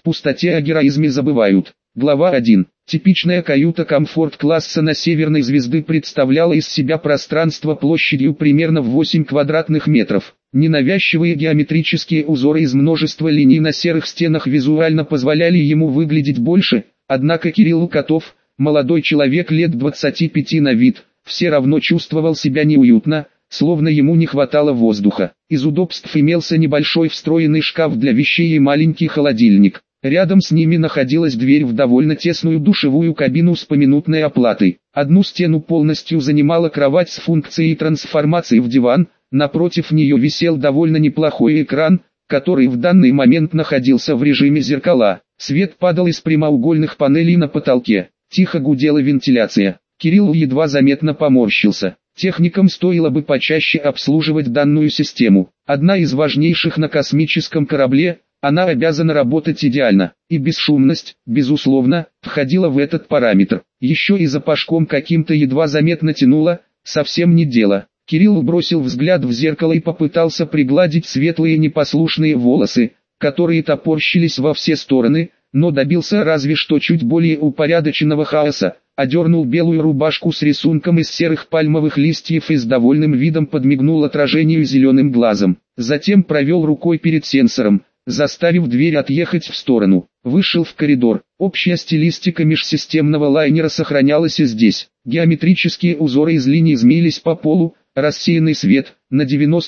В пустоте о героизме забывают. Глава 1. Типичная каюта комфорт-класса на Северной Звезды представляла из себя пространство площадью примерно в 8 квадратных метров. Ненавязчивые геометрические узоры из множества линий на серых стенах визуально позволяли ему выглядеть больше, однако Кирилл Котов, молодой человек лет 25 на вид, все равно чувствовал себя неуютно, словно ему не хватало воздуха. Из удобств имелся небольшой встроенный шкаф для вещей и маленький холодильник. Рядом с ними находилась дверь в довольно тесную душевую кабину с поминутной оплатой. Одну стену полностью занимала кровать с функцией трансформации в диван, напротив нее висел довольно неплохой экран, который в данный момент находился в режиме зеркала. Свет падал из прямоугольных панелей на потолке. Тихо гудела вентиляция. Кирилл едва заметно поморщился. Техникам стоило бы почаще обслуживать данную систему. Одна из важнейших на космическом корабле, она обязана работать идеально, и бесшумность, безусловно, входила в этот параметр. Еще и запашком каким-то едва заметно тянуло, совсем не дело. Кирилл бросил взгляд в зеркало и попытался пригладить светлые непослушные волосы, которые топорщились во все стороны, но добился разве что чуть более упорядоченного хаоса. Одернул белую рубашку с рисунком из серых пальмовых листьев и с довольным видом подмигнул отражению зеленым глазом. Затем провел рукой перед сенсором, заставив дверь отъехать в сторону. Вышел в коридор. Общая стилистика межсистемного лайнера сохранялась и здесь. Геометрические узоры из линий змеились по полу, рассеянный свет, на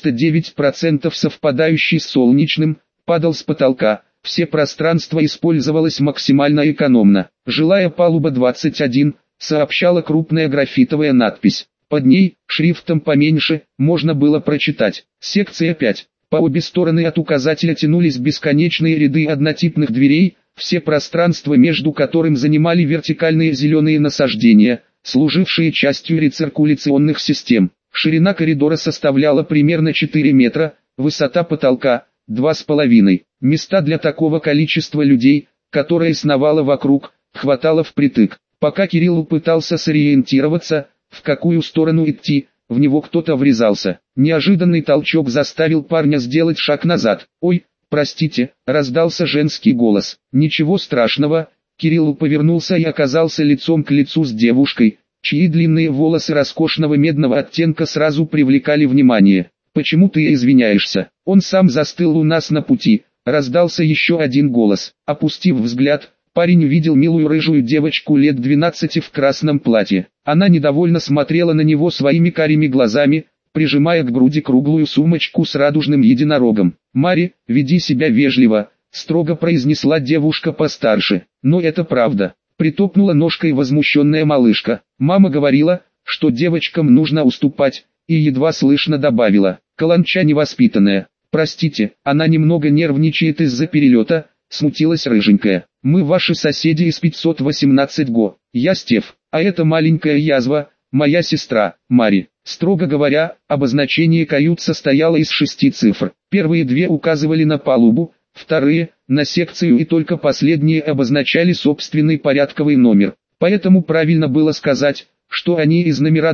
99% совпадающий с солнечным, падал с потолка. Все пространство использовалось максимально экономно. Жилая палуба 21, сообщала крупная графитовая надпись. Под ней, шрифтом поменьше, можно было прочитать. Секция 5. По обе стороны от указателя тянулись бесконечные ряды однотипных дверей, все пространства между которым занимали вертикальные зеленые насаждения, служившие частью рециркуляционных систем. Ширина коридора составляла примерно 4 метра, высота потолка – 2,5. Места для такого количества людей, которое сновало вокруг, хватало впритык. Пока Кирилл пытался сориентироваться, в какую сторону идти, в него кто-то врезался. Неожиданный толчок заставил парня сделать шаг назад. «Ой, простите», — раздался женский голос. «Ничего страшного». Кирилл повернулся и оказался лицом к лицу с девушкой, чьи длинные волосы роскошного медного оттенка сразу привлекали внимание. «Почему ты извиняешься? Он сам застыл у нас на пути», — раздался еще один голос. Опустив взгляд, парень увидел милую рыжую девочку лет 12 в красном платье. Она недовольно смотрела на него своими карими глазами, прижимая к груди круглую сумочку с радужным единорогом. «Мари, веди себя вежливо», — строго произнесла девушка постарше. «Но это правда», — притопнула ножкой возмущенная малышка. «Мама говорила, что девочкам нужно уступать», и едва слышно добавила: «Каланча невоспитанная». «Простите, она немного нервничает из-за перелета», — смутилась рыженькая. «Мы ваши соседи из 518 ГО. Я Стеф, а это маленькая язва, моя сестра, Мари». Строго говоря, обозначение кают состояло из 6 цифр. Первые 2 указывали на палубу, вторые — на секцию и только последние обозначали собственный порядковый номер. Поэтому правильно было сказать, что они из номера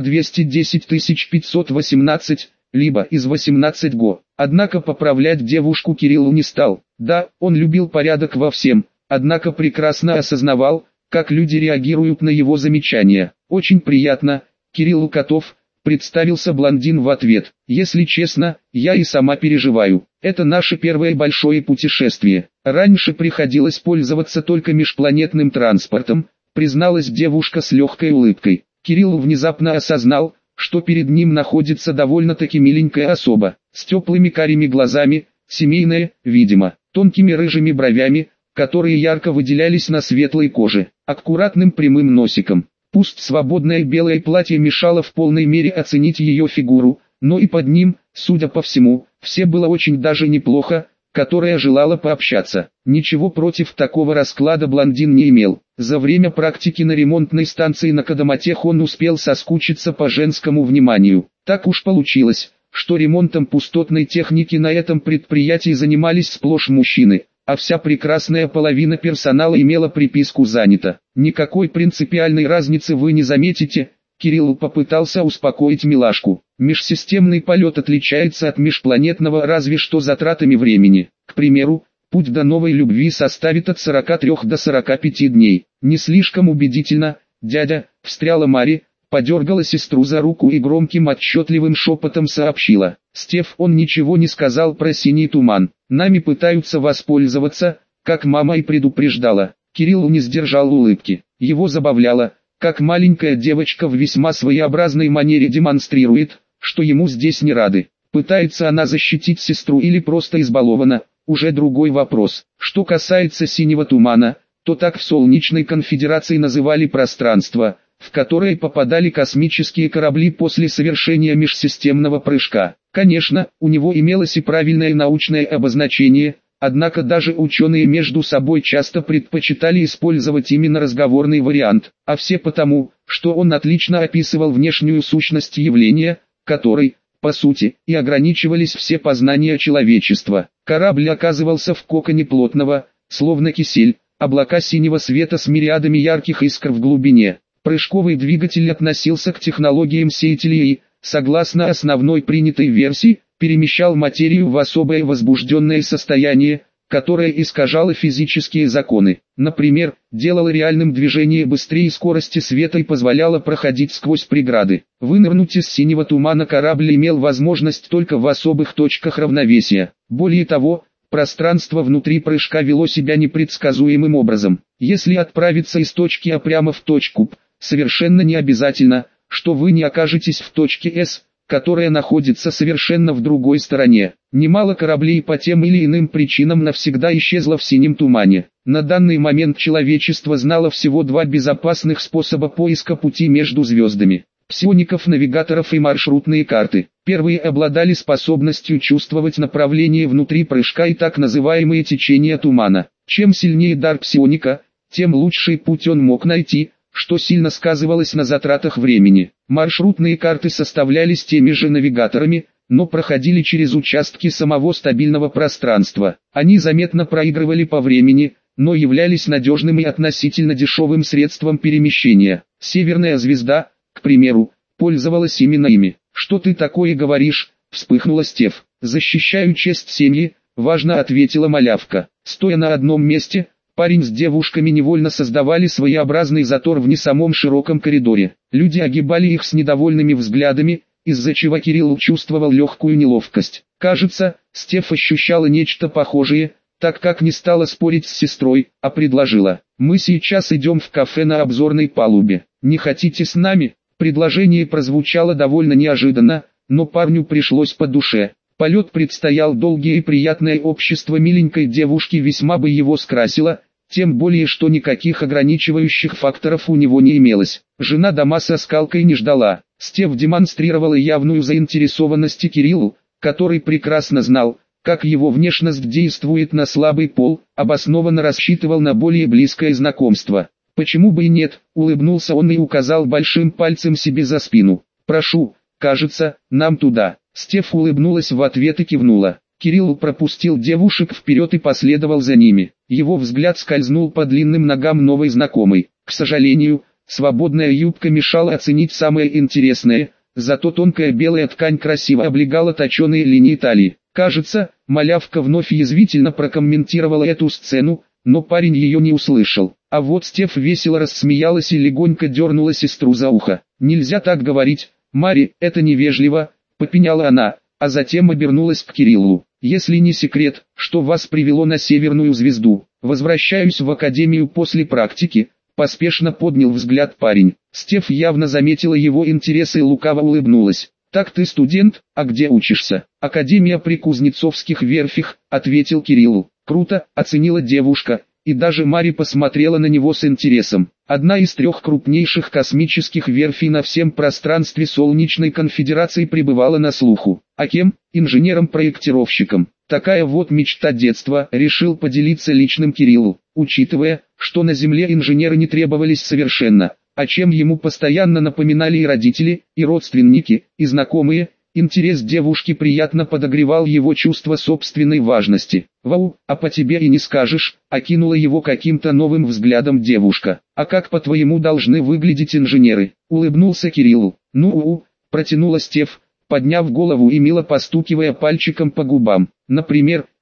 210518, либо из 18 ГО. Однако поправлять девушку Кириллу не стал. Да, он любил порядок во всем, однако прекрасно осознавал, как люди реагируют на его замечания. «Очень приятно, Кирилл Котов», — представился блондин в ответ. «Если честно, я и сама переживаю. Это наше первое большое путешествие. Раньше приходилось пользоваться только межпланетным транспортом», — призналась девушка с легкой улыбкой. Кирилл внезапно осознал, что перед ним находится довольно-таки миленькая особа, с теплыми карими глазами, семейная, видимо, тонкими рыжими бровями, которые ярко выделялись на светлой коже, аккуратным прямым носиком. Пусть свободное белое платье мешало в полной мере оценить ее фигуру, но и под ним, судя по всему, все было очень даже неплохо, которая желала пообщаться. Ничего против такого расклада блондин не имел. За время практики на ремонтной станции на Кодоматех он успел соскучиться по женскому вниманию. Так уж получилось, что ремонтом пустотной техники на этом предприятии занимались сплошь мужчины, а вся прекрасная половина персонала имела приписку «занято». Никакой принципиальной разницы вы не заметите. Кирилл попытался успокоить милашку. Межсистемный полет отличается от межпланетного разве что затратами времени. К примеру, Путь до новой любви составит от 43 до 45 дней. Не слишком убедительно, дядя, встряла Мари, подергала сестру за руку и громким отчетливым шепотом сообщила. Стеф, он ничего не сказал про синий туман. Нами пытаются воспользоваться, как мама и предупреждала. Кирилл не сдержал улыбки. Его забавляло, как маленькая девочка в весьма своеобразной манере демонстрирует, что ему здесь не рады. Пытается она защитить сестру или просто избалована, уже другой вопрос. Что касается синего тумана, то так в Солнечной конфедерации называли пространство, в которое попадали космические корабли после совершения межсистемного прыжка. Конечно, у него имелось и правильное научное обозначение, однако даже ученые между собой часто предпочитали использовать именно разговорный вариант, а все потому, что он отлично описывал внешнюю сущность явления, которой, по сути, и ограничивались все познания человечества. Корабль оказывался в коконе плотного, словно кисель, облака синего света с мириадами ярких искр в глубине. Прыжковый двигатель относился к технологиям сеятелей и, согласно основной принятой версии, перемещал материю в особое возбужденное состояние, которое искажало физические законы. Например, делало реальным движение быстрее скорости света и позволяло проходить сквозь преграды. Вынырнуть из синего тумана корабль имел возможность только в особых точках равновесия. Более того, пространство внутри прыжка вело себя непредсказуемым образом. Если отправиться из точки А прямо в точку П, совершенно не обязательно, что вы не окажетесь в точке С, которая находится совершенно в другой стороне. Немало кораблей по тем или иным причинам навсегда исчезло в синем тумане. На данный момент человечество знало всего два безопасных способа поиска пути между звездами: псиоников, навигаторов и маршрутные карты. Первые обладали способностью чувствовать направление внутри прыжка и так называемые течения тумана. Чем сильнее дар псионика, тем лучший путь он мог найти, что сильно сказывалось на затратах времени. Маршрутные карты составлялись теми же навигаторами, но проходили через участки самого стабильного пространства. Они заметно проигрывали по времени, но являлись надежным и относительно дешевым средством перемещения. Северная звезда, к примеру, пользовалась именно ими. «Что ты такое говоришь?» — вспыхнула Стеф. «Защищаю честь семьи», — важно ответила малявка. Стоя на одном месте, парень с девушками невольно создавали своеобразный затор в не самом широком коридоре. Люди огибали их с недовольными взглядами, из-за чего Кирилл чувствовал легкую неловкость. Кажется, Стеф ощущала нечто похожее, так как не стала спорить с сестрой, а предложила: «Мы сейчас идем в кафе на обзорной палубе. Не хотите с нами?» Предложение прозвучало довольно неожиданно, но парню пришлось по душе. Полет предстоял долгий, и приятное общество миленькой девушки весьма бы его скрасило, тем более что никаких ограничивающих факторов у него не имелось. Жена дома со скалкой не ждала. Стеф демонстрировала явную заинтересованность Кириллу, который прекрасно знал, как его внешность действует на слабый пол, обоснованно рассчитывал на более близкое знакомство. «Почему бы и нет?» — улыбнулся он и указал большим пальцем себе за спину. «Прошу, кажется, нам туда». Стеф улыбнулась в ответ и кивнула. Кирилл пропустил девушек вперед и последовал за ними. Его взгляд скользнул по длинным ногам новой знакомой. К сожалению, свободная юбка мешала оценить самое интересное, зато тонкая белая ткань красиво облегала точеные линии талии. Кажется, малявка вновь язвительно прокомментировала эту сцену, но парень ее не услышал. А вот Стеф весело рассмеялась и легонько дернула сестру за ухо. «Нельзя так говорить, Мари, это невежливо», — попеняла она, а затем обернулась к Кириллу. «Если не секрет, что вас привело на Северную звезду?» «Возвращаюсь в академию после практики», — поспешно поднял взгляд парень. Стеф явно заметила его интерес и лукаво улыбнулась. «Так ты студент, а где учишься?» «Академия при Кузнецовских верфях», — ответил Кирилл. «Круто», — оценила девушка, и даже Мари посмотрела на него с интересом. Одна из 3 крупнейших космических верфей на всем пространстве Солнечной конфедерации пребывала на слуху. А кем? Инженером-проектировщиком. Такая вот мечта детства, решил поделиться личным Кириллу, учитывая, что на Земле инженеры не требовались совершенно, о чем ему постоянно напоминали и родители, и родственники, и знакомые. Интерес девушки приятно подогревал его чувство собственной важности. «Вау, а по тебе и не скажешь», — окинула его каким-то новым взглядом девушка. «А как по-твоему должны выглядеть инженеры?» — улыбнулся Кириллу. «Ну-у», — протянула Стеф, подняв голову и мило постукивая пальчиком по губам. «Например,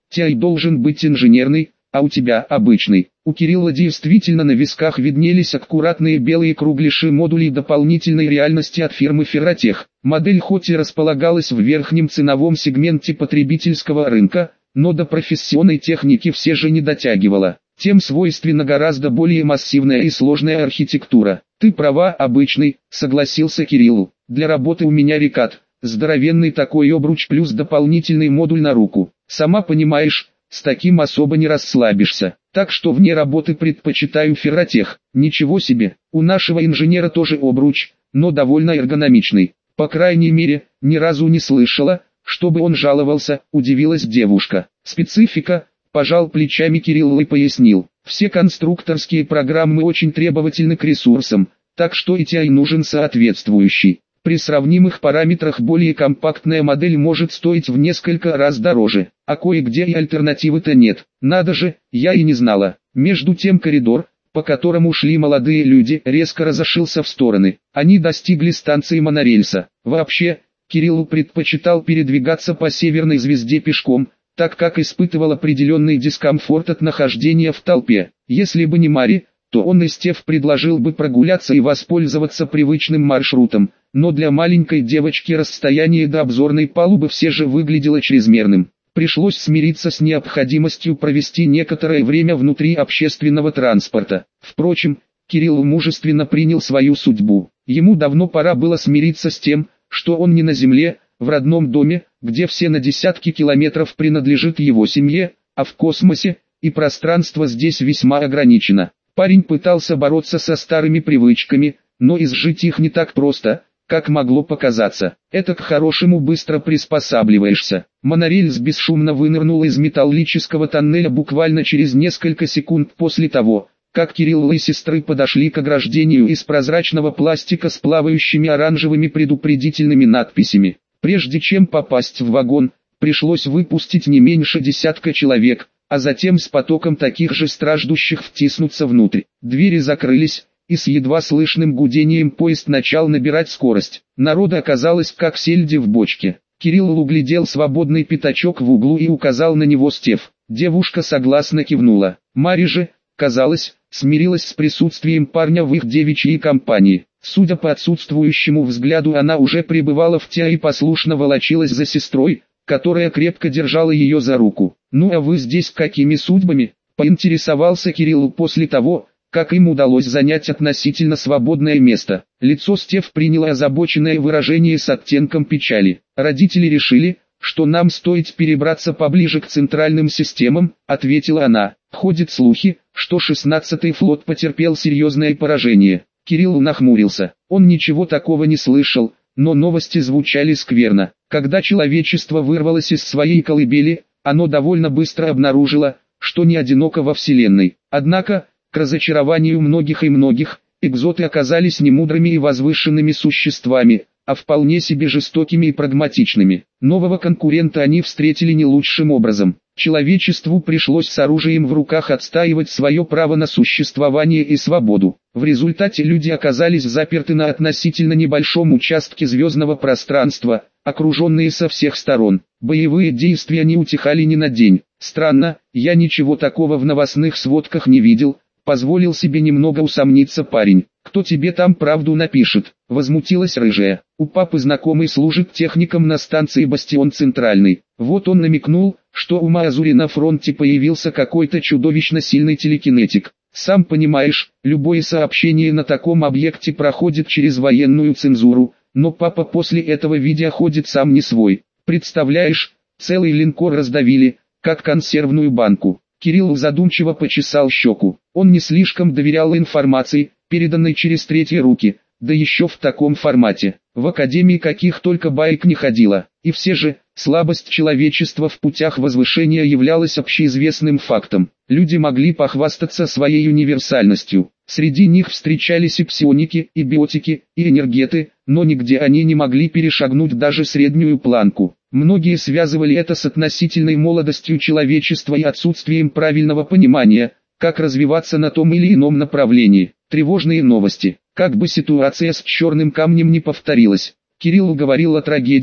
TI должен быть инженерный, а у тебя обычный. У Кирилла действительно на висках виднелись аккуратные белые кругляши модулей дополнительной реальности от фирмы Ferrotech. Модель хоть и располагалась в верхнем ценовом сегменте потребительского рынка, но до профессиональной техники все же не дотягивала. Тем свойственна гораздо более массивная и сложная архитектура. Ты права, обычный, согласился Кирилл. Для работы у меня Рикат, здоровенный такой обруч плюс дополнительный модуль на руку. Сама понимаешь, с таким особо не расслабишься. Так что вне работы предпочитаю Ferrotech. Ничего себе, у нашего инженера тоже обруч, но довольно эргономичный. По крайней мере, ни разу не слышала, чтобы он жаловался, удивилась девушка. Специфика, пожал плечами Кирилл и пояснил. Все конструкторские программы очень требовательны к ресурсам, так что и TI нужен соответствующий. При сравнимых параметрах более компактная модель может стоить в несколько раз дороже, а кое-где и альтернативы-то нет. Надо же, я и не знала. Между тем коридор, по которому шли молодые люди, резко разошелся в стороны. Они достигли станции монорельса. Вообще, Кирилл предпочитал передвигаться по Северной Звезде пешком, так как испытывал определенный дискомфорт от нахождения в толпе. Если бы не Мари, то он и Стеф предложил бы прогуляться и воспользоваться привычным маршрутом, но для маленькой девочки расстояние до обзорной палубы все же выглядело чрезмерным. Пришлось смириться с необходимостью провести некоторое время внутри общественного транспорта. Впрочем, Кирилл мужественно принял свою судьбу. Ему давно пора было смириться с тем, что он не на земле, в родном доме, где все на десятки километров принадлежит его семье, а в космосе, и пространство здесь весьма ограничено. Парень пытался бороться со старыми привычками, но изжить их не так просто, как могло показаться. Это к хорошему быстро приспосабливаешься. Монорельс бесшумно вынырнул из металлического тоннеля буквально через несколько секунд после того, как Кирилл и сестры подошли к ограждению из прозрачного пластика с плавающими оранжевыми предупредительными надписями. Прежде чем попасть в вагон, пришлось выпустить не меньше десятка человек, а затем с потоком таких же страждущих втиснуться внутрь. Двери закрылись, и с едва слышным гудением поезд начал набирать скорость. Народа оказалось как сельди в бочке. Кирилл углядел свободный пятачок в углу и указал на него Стеф. Девушка согласно кивнула. Мари же, казалось, смирилась с присутствием парня в их девичьей компании. Судя по отсутствующему взгляду, она уже пребывала в TI и послушно волочилась за сестрой, которая крепко держала ее за руку. «Ну а вы здесь какими судьбами?» – поинтересовался Кирилл после того, как им удалось занять относительно свободное место. Лицо Стеф приняло озабоченное выражение с оттенком печали. «Родители решили, что нам стоит перебраться поближе к центральным системам», – ответила она. «Ходят слухи, что 16-й флот потерпел серьезное поражение». Кирилл нахмурился. Он ничего такого не слышал, но новости звучали скверно. Когда человечество вырвалось из своей колыбели, оно довольно быстро обнаружило, что не одиноко во Вселенной. Однако, к разочарованию многих и многих, экзоты оказались не мудрыми и возвышенными существами, а вполне себе жестокими и прагматичными. Нового конкурента они встретили не лучшим образом. Человечеству пришлось с оружием в руках отстаивать свое право на существование и свободу. В результате люди оказались заперты на относительно небольшом участке звездного пространства, окруженные со всех сторон. Боевые действия не утихали ни на день. Странно, я ничего такого в новостных сводках не видел, позволил себе немного усомниться парень. «Кто тебе там правду напишет?» – возмутилась рыжая. «У папы знакомый служит техником на станции Бастион Центральный. Вот он намекнул, что у Маазури на фронте появился какой-то чудовищно сильный телекинетик. Сам понимаешь, любое сообщение на таком объекте проходит через военную цензуру, но папа после этого видео ходит сам не свой. Представляешь, целый линкор раздавили, как консервную банку». Кирилл задумчиво почесал щеку. Он не слишком доверял информации, переданной через третьи руки, да еще в таком формате. В академии каких только баек не ходило. И все же, слабость человечества в путях возвышения являлась общеизвестным фактом. Люди могли похвастаться своей универсальностью. Среди них встречались и псионики, и биотики, и энергеты, но нигде они не могли перешагнуть даже среднюю планку. Многие связывали это с относительной молодостью человечества и отсутствием правильного понимания, как развиваться на том или ином направлении. Тревожные новости. Как бы ситуация с черным камнем не повторилась. Кирилл говорил о трагедии,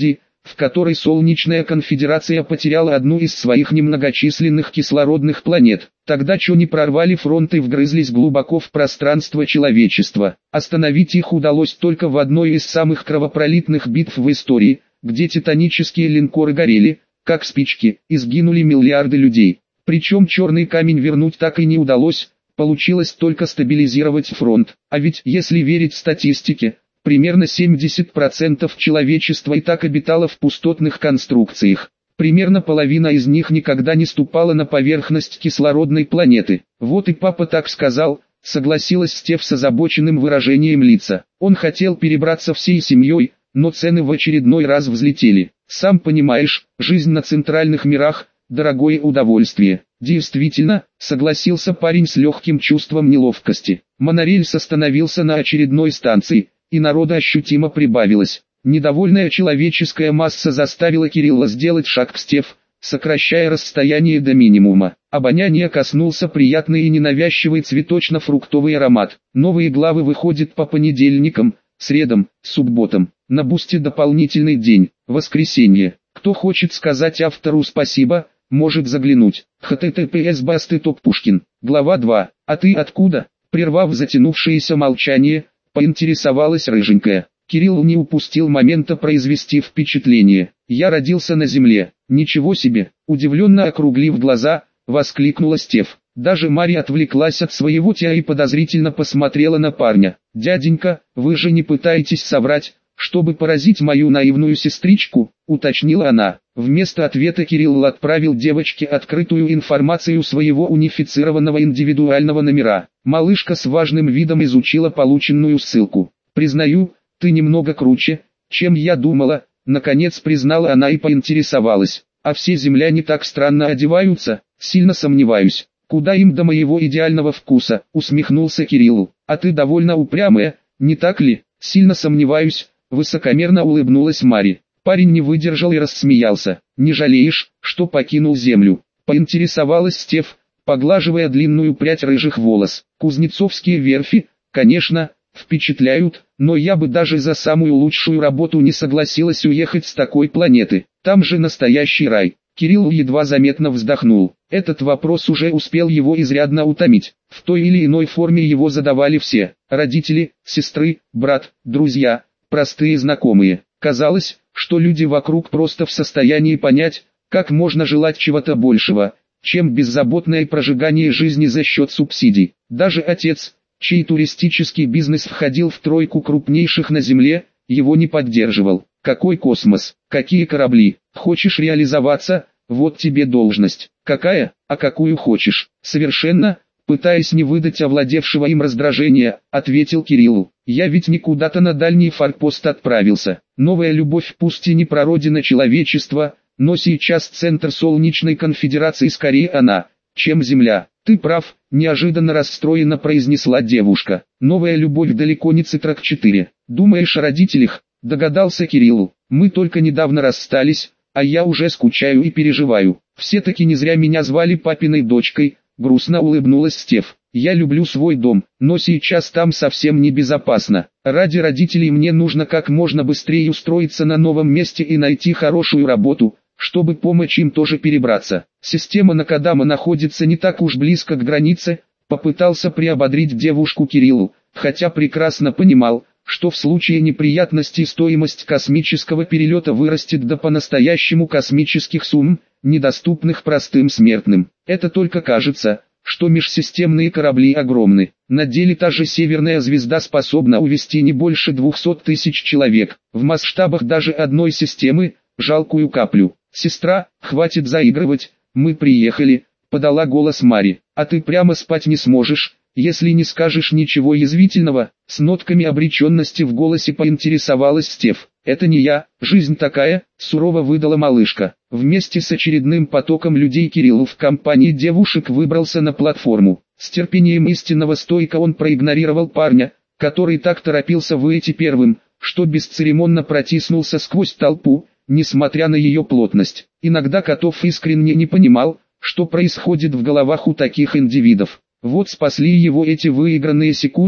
в которой Солнечная конфедерация потеряла одну из своих немногочисленных кислородных планет. Тогда чё не прорвали фронт и вгрызлись глубоко в пространство человечества. Остановить их удалось только в одной из самых кровопролитных битв в истории, где титанические линкоры горели, как спички, и сгинули миллиарды людей. Причем черный камень вернуть так и не удалось, получилось только стабилизировать фронт. А ведь, если верить статистике, примерно 70% человечества и так обитало в пустотных конструкциях. Примерно половина из них никогда не ступала на поверхность кислородной планеты. Вот и папа так сказал, согласилась Стеф с озабоченным выражением лица. Он хотел перебраться всей семьей, но цены в очередной раз взлетели. Сам понимаешь, жизнь на центральных мирах – дорогое удовольствие. Действительно, согласился парень с легким чувством неловкости. Монорельс остановился на очередной станции, и народа ощутимо прибавилось. Недовольная человеческая масса заставила Кирилла сделать шаг к Стеф, сокращая расстояние до минимума. Обоняние коснулся приятный и ненавязчивый цветочно-фруктовый аромат. Новые главы выходят по понедельникам, средам, субботам. На Бусте дополнительный день, воскресенье. Кто хочет сказать автору спасибо, может заглянуть. https://Пушкин. Глава 2. А ты откуда? Прервав затянувшееся молчание, поинтересовалась рыженькая. Кирилл не упустил момента произвести впечатление. «Я родился на земле». «Ничего себе!» Удивленно округлив глаза, воскликнула Стеф. Даже Марья отвлеклась от своего тя и подозрительно посмотрела на парня. «Дяденька, вы же не пытаетесь соврать, чтобы поразить мою наивную сестричку?» уточнила она. Вместо ответа Кирилл отправил девочке открытую информацию своего унифицированного индивидуального номера. Малышка с важным видом изучила полученную ссылку. «Признаю, ты немного круче, чем я думала», наконец признала она и поинтересовалась. «А все земляне так странно одеваются?» «Сильно сомневаюсь. Куда им до моего идеального вкуса?» усмехнулся Кирилл. «А ты довольно упрямая, не так ли?» «Сильно сомневаюсь», высокомерно улыбнулась Мари. Парень не выдержал и рассмеялся. «Не жалеешь, что покинул землю?» поинтересовалась Стеф, поглаживая длинную прядь рыжих волос. «Кузнецовские верфи, конечно, впечатляют, но я бы даже за самую лучшую работу не согласилась уехать с такой планеты. Там же настоящий рай». Кирилл едва заметно вздохнул. Этот вопрос уже успел его изрядно утомить. В той или иной форме его задавали все. Родители, сестры, брат, друзья, простые знакомые. Казалось, что люди вокруг просто в состоянии понять, как можно желать чего-то большего, чем беззаботное прожигание жизни за счет субсидий. Даже отец, чей туристический бизнес входил в тройку крупнейших на Земле, его не поддерживал. Какой космос, какие корабли, хочешь реализоваться, вот тебе должность. Какая, а какую хочешь. Совершенно, пытаясь не выдать овладевшего им раздражения, ответил Кириллу. Я ведь не куда-то на дальний форпост отправился. Новая любовь пусть и не прародина человечества, но сейчас центр Солнечной конфедерации скорее она, чем Земля. Ты прав, неожиданно расстроенно произнесла девушка. Новая любовь далеко не Цитрак 4. Думаешь о родителях? Догадался Кирилл. Мы только недавно расстались, а я уже скучаю и переживаю. Все-таки не зря меня звали папиной дочкой, грустно улыбнулась Стеф. Я люблю свой дом, но сейчас там совсем небезопасно. Ради родителей мне нужно как можно быстрее устроиться на новом месте и найти хорошую работу, чтобы помочь им тоже перебраться. Система Накадама находится не так уж близко к границе, попытался приободрить девушку Кириллу, хотя прекрасно понимал, что в случае неприятностей стоимость космического перелета вырастет до по-настоящему космических сумм, недоступных простым смертным. Это только кажется, что межсистемные корабли огромны. На деле та же Северная звезда способна увезти не больше 200 тысяч человек. В масштабах даже одной системы, жалкую каплю. «Сестра, хватит заигрывать, мы приехали», — подала голос Мари. «А ты прямо спать не сможешь, если не скажешь ничего язвительного», — с нотками обреченности в голосе поинтересовалась Стеф. «Это не я, жизнь такая», — сурово выдала малышка. Вместе с очередным потоком людей Кирилл в компании девушек выбрался на платформу. С терпением истинного стойка он проигнорировал парня, который так торопился выйти первым, что бесцеремонно протиснулся сквозь толпу, несмотря на ее плотность. Иногда Котов искренне не понимал, что происходит в головах у таких индивидов. Вот спасли его эти выигранные секунды,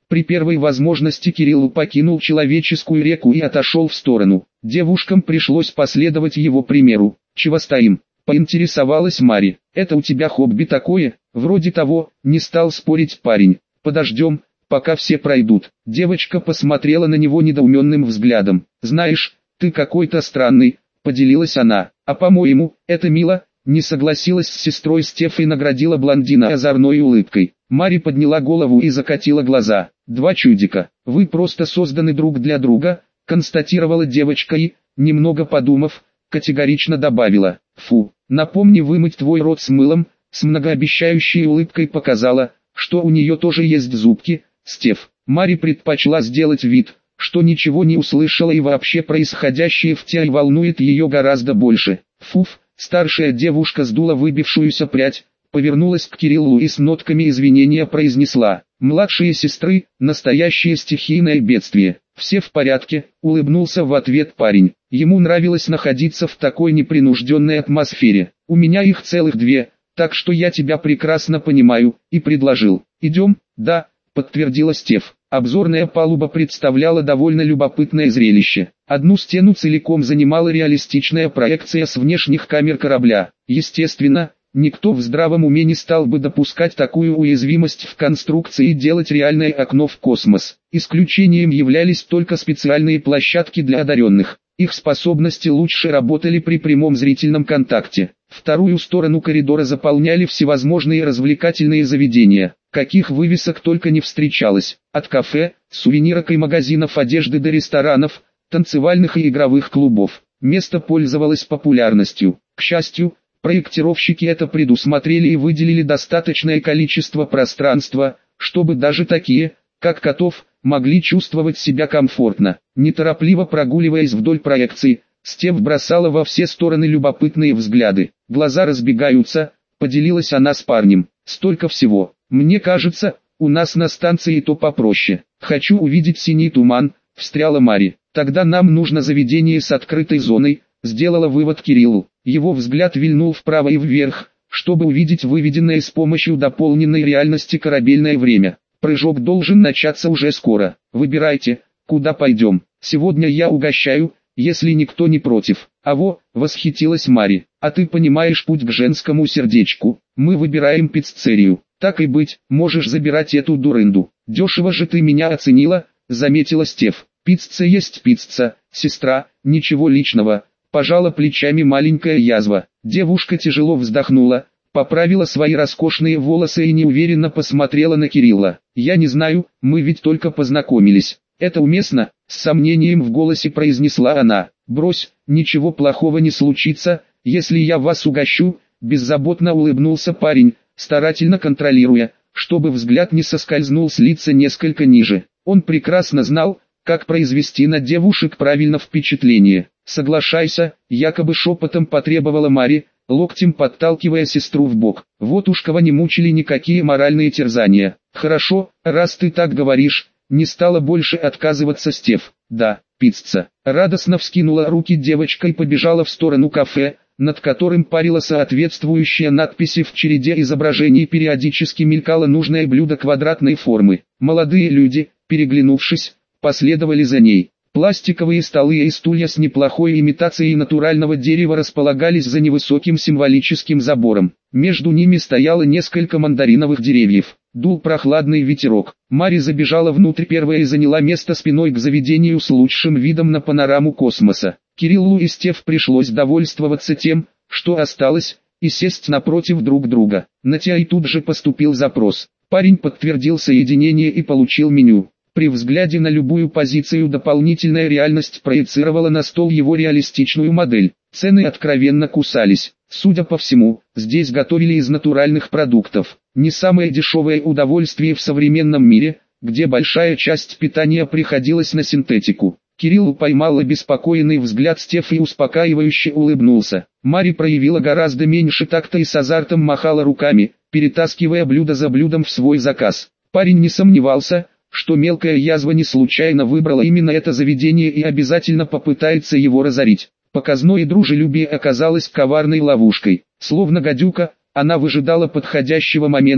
При первой возможности Кирилл покинул человеческую реку и отошел в сторону. Девушкам пришлось последовать его примеру. «Чего стоим?» — поинтересовалась Мари. «Это у тебя хобби такое?» «Вроде того», — не стал спорить парень. «Подождем, пока все пройдут». Девочка посмотрела на него недоуменным взглядом. «Знаешь, ты какой-то странный», — поделилась она. «А по-моему, это мило», — не согласилась с сестрой Стеф и наградила блондина озорной улыбкой. Мари подняла голову и закатила глаза. «Два чудика, вы просто созданы друг для друга», — констатировала девочка и, немного подумав, категорично добавила. «Фу, напомни вымыть твой рот с мылом», с многообещающей улыбкой показала, что у нее тоже есть зубки. Стеф. Мари предпочла сделать вид, что ничего не услышала и вообще происходящее в теле волнует ее гораздо больше. «Фуф», старшая девушка сдула выбившуюся прядь, повернулась к Кириллу и с нотками извинения произнесла: «Младшие сестры, настоящее стихийное бедствие». «Все в порядке», — улыбнулся в ответ парень. Ему нравилось находиться в такой непринужденной атмосфере. «У меня их целых две, так что я тебя прекрасно понимаю», и предложил. «Идем?» «Да», — подтвердила Стеф. Обзорная палуба представляла довольно любопытное зрелище. Одну стену целиком занимала реалистичная проекция с внешних камер корабля. Естественно, никто в здравом уме не стал бы допускать такую уязвимость в конструкции и делать реальное окно в космос. Исключением являлись только специальные площадки для одаренных. Их способности лучше работали при прямом зрительном контакте. Вторую сторону коридора заполняли всевозможные развлекательные заведения, каких вывесок только не встречалось. От кафе, сувенирок и магазинов одежды до ресторанов, танцевальных и игровых клубов. Место пользовалось популярностью. К счастью, проектировщики это предусмотрели и выделили достаточное количество пространства, чтобы даже такие, как Котов, могли чувствовать себя комфортно. Неторопливо прогуливаясь вдоль проекции, Стеф бросала во все стороны любопытные взгляды. «Глаза разбегаются», — поделилась она с парнем. «Столько всего. Мне кажется, у нас на станции то попроще. Хочу увидеть синий туман», — встряла Мари. «Тогда нам нужно заведение с открытой зоной», — сделала вывод Кириллу. Его взгляд вильнул вправо и вверх, чтобы увидеть выведенное с помощью дополненной реальности корабельное время. «Прыжок должен начаться уже скоро. Выбирайте, куда пойдем. Сегодня я угощаю, если никто не против». «Аво», — восхитилась Мари, — «а ты понимаешь путь к женскому сердечку. Мы выбираем пиццерию. Так и быть, можешь забирать эту дурынду». «Дешево же ты меня оценила», — заметила Стеф. «Пицца есть пицца, сестра, ничего личного», — пожала плечами маленькая язва. Девушка тяжело вздохнула, поправила свои роскошные волосы и неуверенно посмотрела на Кирилла. «Я не знаю, мы ведь только познакомились». «Это уместно?» — с сомнением в голосе произнесла она. «Брось, ничего плохого не случится, если я вас угощу», — беззаботно улыбнулся парень, старательно контролируя, чтобы взгляд не соскользнул с лица несколько ниже. Он прекрасно знал, как произвести на девушек правильно впечатление. «Соглашайся», — якобы шепотом потребовала Мари, локтем подталкивая сестру в бок. Вот уж кого не мучили никакие моральные терзания. «Хорошо, раз ты так говоришь», — не стала больше отказываться Стеф. «Да, пицца». Радостно вскинула руки девочка и побежала в сторону кафе, над которым парила соответствующая надпись в череде изображений периодически мелькало нужное блюдо квадратной формы. Молодые люди, переглянувшись, последовали за ней. Пластиковые столы и стулья с неплохой имитацией натурального дерева располагались за невысоким символическим забором. Между ними стояло несколько мандариновых деревьев. Дул прохладный ветерок. Мари забежала внутрь первая и заняла место спиной к заведению с лучшим видом на панораму космоса. Кириллу и Стеф пришлось довольствоваться тем, что осталось, и сесть напротив друг друга. На Тиай тут же поступил запрос. Парень подтвердил соединение и получил меню. При взгляде на любую позицию дополнительная реальность проецировала на стол его реалистичную модель. Цены откровенно кусались. Судя по всему, здесь готовили из натуральных продуктов. Не самое дешевое удовольствие в современном мире, где большая часть питания приходилась на синтетику. Кирилл поймал обеспокоенный взгляд Стеф и успокаивающе улыбнулся. Мари проявила гораздо меньше такта и с азартом махала руками, перетаскивая блюдо за блюдом в свой заказ. Парень не сомневался, что мелкая язва не случайно выбрала именно это заведение и обязательно попытается его разорить. Показное дружелюбие оказалось коварной ловушкой. Словно гадюка, она выжидала подходящего момента,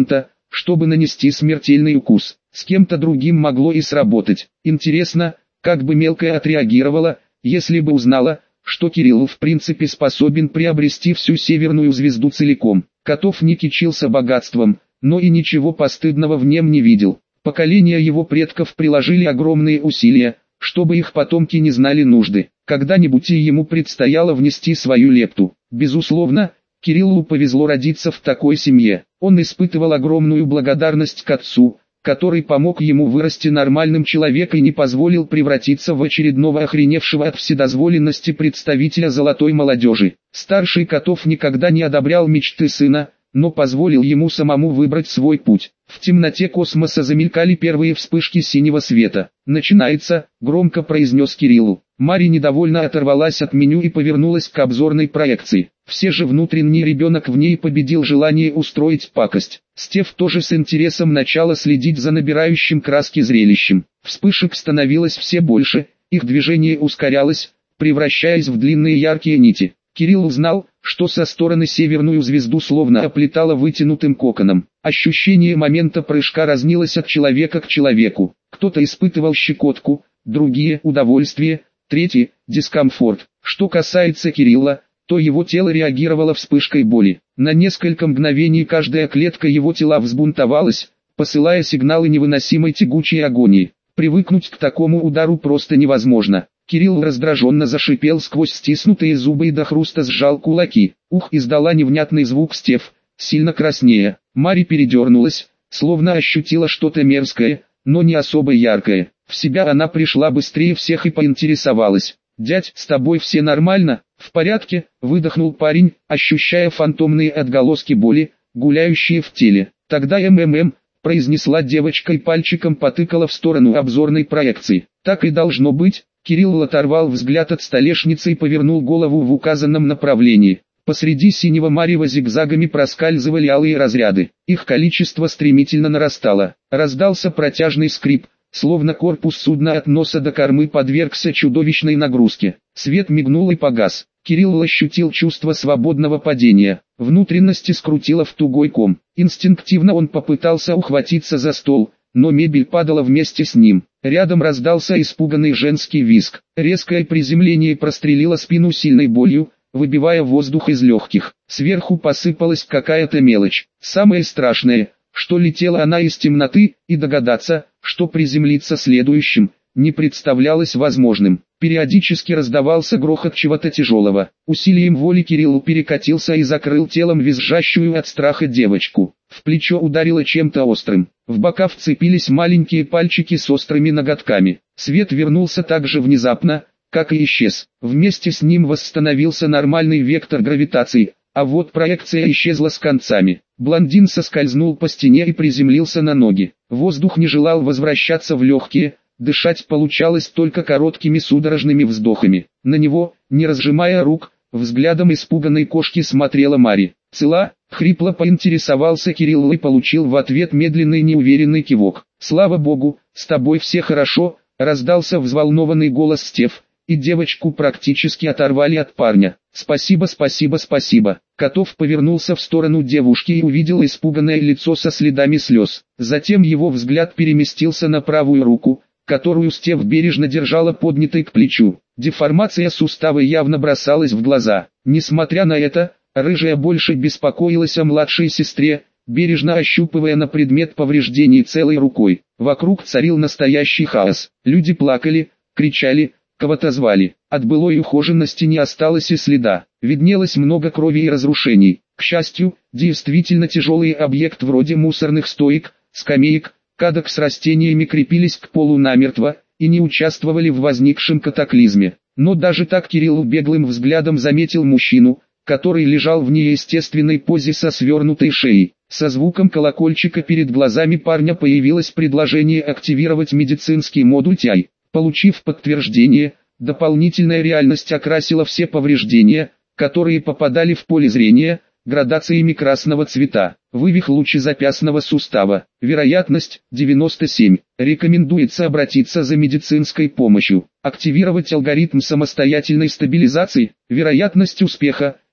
чтобы нанести смертельный укус. С кем-то другим могло и сработать. Интересно, как бы мелкая отреагировала, если бы узнала, что Кирилл в принципе способен приобрести всю Северную Звезду целиком. Котов не кичился богатством, но и ничего постыдного в нем не видел. Поколения его предков приложили огромные усилия, чтобы их потомки не знали нужды. Когда-нибудь и ему предстояло внести свою лепту. Безусловно, Кириллу повезло родиться в такой семье. Он испытывал огромную благодарность к отцу, который помог ему вырасти нормальным человеком и не позволил превратиться в очередного охреневшего от вседозволенности представителя золотой молодежи. Старший Котов никогда не одобрял мечты сына, но позволил ему самому выбрать свой путь. В темноте космоса замелькали первые вспышки синего света. «Начинается», — громко произнес Кириллу. Мария недовольно оторвалась от меню и повернулась к обзорной проекции. Все же внутренний ребенок в ней победил желание устроить пакость. Стеф тоже с интересом начала следить за набирающим краски зрелищем. Вспышек становилось все больше, их движение ускорялось, превращаясь в длинные яркие нити. Кирилл узнал, что со стороны Северную Звезду словно оплетало вытянутым коконом. Ощущение момента прыжка разнилось от человека к человеку. Кто-то испытывал щекотку, другие – удовольствие, третий – дискомфорт. Что касается Кирилла, то его тело реагировало вспышкой боли. На несколько мгновений каждая клетка его тела взбунтовалась, посылая сигналы невыносимой тягучей агонии. Привыкнуть к такому удару просто невозможно. Кирилл раздраженно зашипел сквозь стиснутые зубы и до хруста сжал кулаки. «Ух!» — издала невнятный звук Стеф, сильно краснея. Мари передернулась, словно ощутила что-то мерзкое, но не особо яркое. В себя она пришла быстрее всех и поинтересовалась. «Дядь, с тобой все нормально?» «В порядке», — выдохнул парень, ощущая фантомные отголоски боли, гуляющие в теле. «Тогда произнесла девочка и пальчиком потыкала в сторону обзорной проекции. «Так и должно быть». Кирилл оторвал взгляд от столешницы и повернул голову в указанном направлении. Посреди синего марева зигзагами проскальзывали алые разряды. Их количество стремительно нарастало. Раздался протяжный скрип, словно корпус судна от носа до кормы подвергся чудовищной нагрузке. Свет мигнул и погас. Кирилл ощутил чувство свободного падения. Внутренности скрутило в тугой ком. Инстинктивно он попытался ухватиться за стол, но мебель падала вместе с ним. Рядом раздался испуганный женский визг. Резкое приземление прострелило спину сильной болью, выбивая воздух из легких. Сверху посыпалась какая-то мелочь. Самое страшное, что летела она из темноты, и догадаться, что приземлиться следующим, не представлялось возможным. Периодически раздавался грохот чего-то тяжелого. Усилием воли Кирилл перекатился и закрыл телом визжащую от страха девочку. В плечо ударило чем-то острым. В бока вцепились маленькие пальчики с острыми ноготками. Свет вернулся так же внезапно, как и исчез. Вместе с ним восстановился нормальный вектор гравитации, а вот проекция исчезла с концами. Блондин соскользнул по стене и приземлился на ноги. Воздух не желал возвращаться в легкие, дышать получалось только короткими судорожными вздохами. На него, не разжимая рук, взглядом испуганной кошки смотрела Мари. «Цела?» — хрипло поинтересовался Кирилл и получил в ответ медленный неуверенный кивок. «Слава богу, с тобой все хорошо», — раздался взволнованный голос Стеф, и девочку практически оторвали от парня. «Спасибо, спасибо, спасибо». Котов повернулся в сторону девушки и увидел испуганное лицо со следами слез. Затем его взгляд переместился на правую руку, которую Стеф бережно держала поднятой к плечу. Деформация сустава явно бросалась в глаза. Несмотря на это, рыжая больше беспокоилась о младшей сестре, бережно ощупывая на предмет повреждений целой рукой. Вокруг царил настоящий хаос. Люди плакали, кричали, кого-то звали. От былой ухоженности не осталось и следа. Виднелось много крови и разрушений. К счастью, действительно тяжелый объект вроде мусорных стоек, скамеек, кадок с растениями крепились к полу намертво и не участвовали в возникшем катаклизме. Но даже так Кирилл беглым взглядом заметил мужчину, который лежал в неестественной позе со свернутой шеей. Со звуком колокольчика перед глазами парня появилось предложение активировать медицинский модуль TI. Получив подтверждение, дополнительная реальность окрасила все повреждения, которые попадали в поле зрения, градациями красного цвета. Вывих лучезапястного сустава. Вероятность 97. Рекомендуется обратиться за медицинской помощью. Активировать алгоритм самостоятельной стабилизации. Вероятность успеха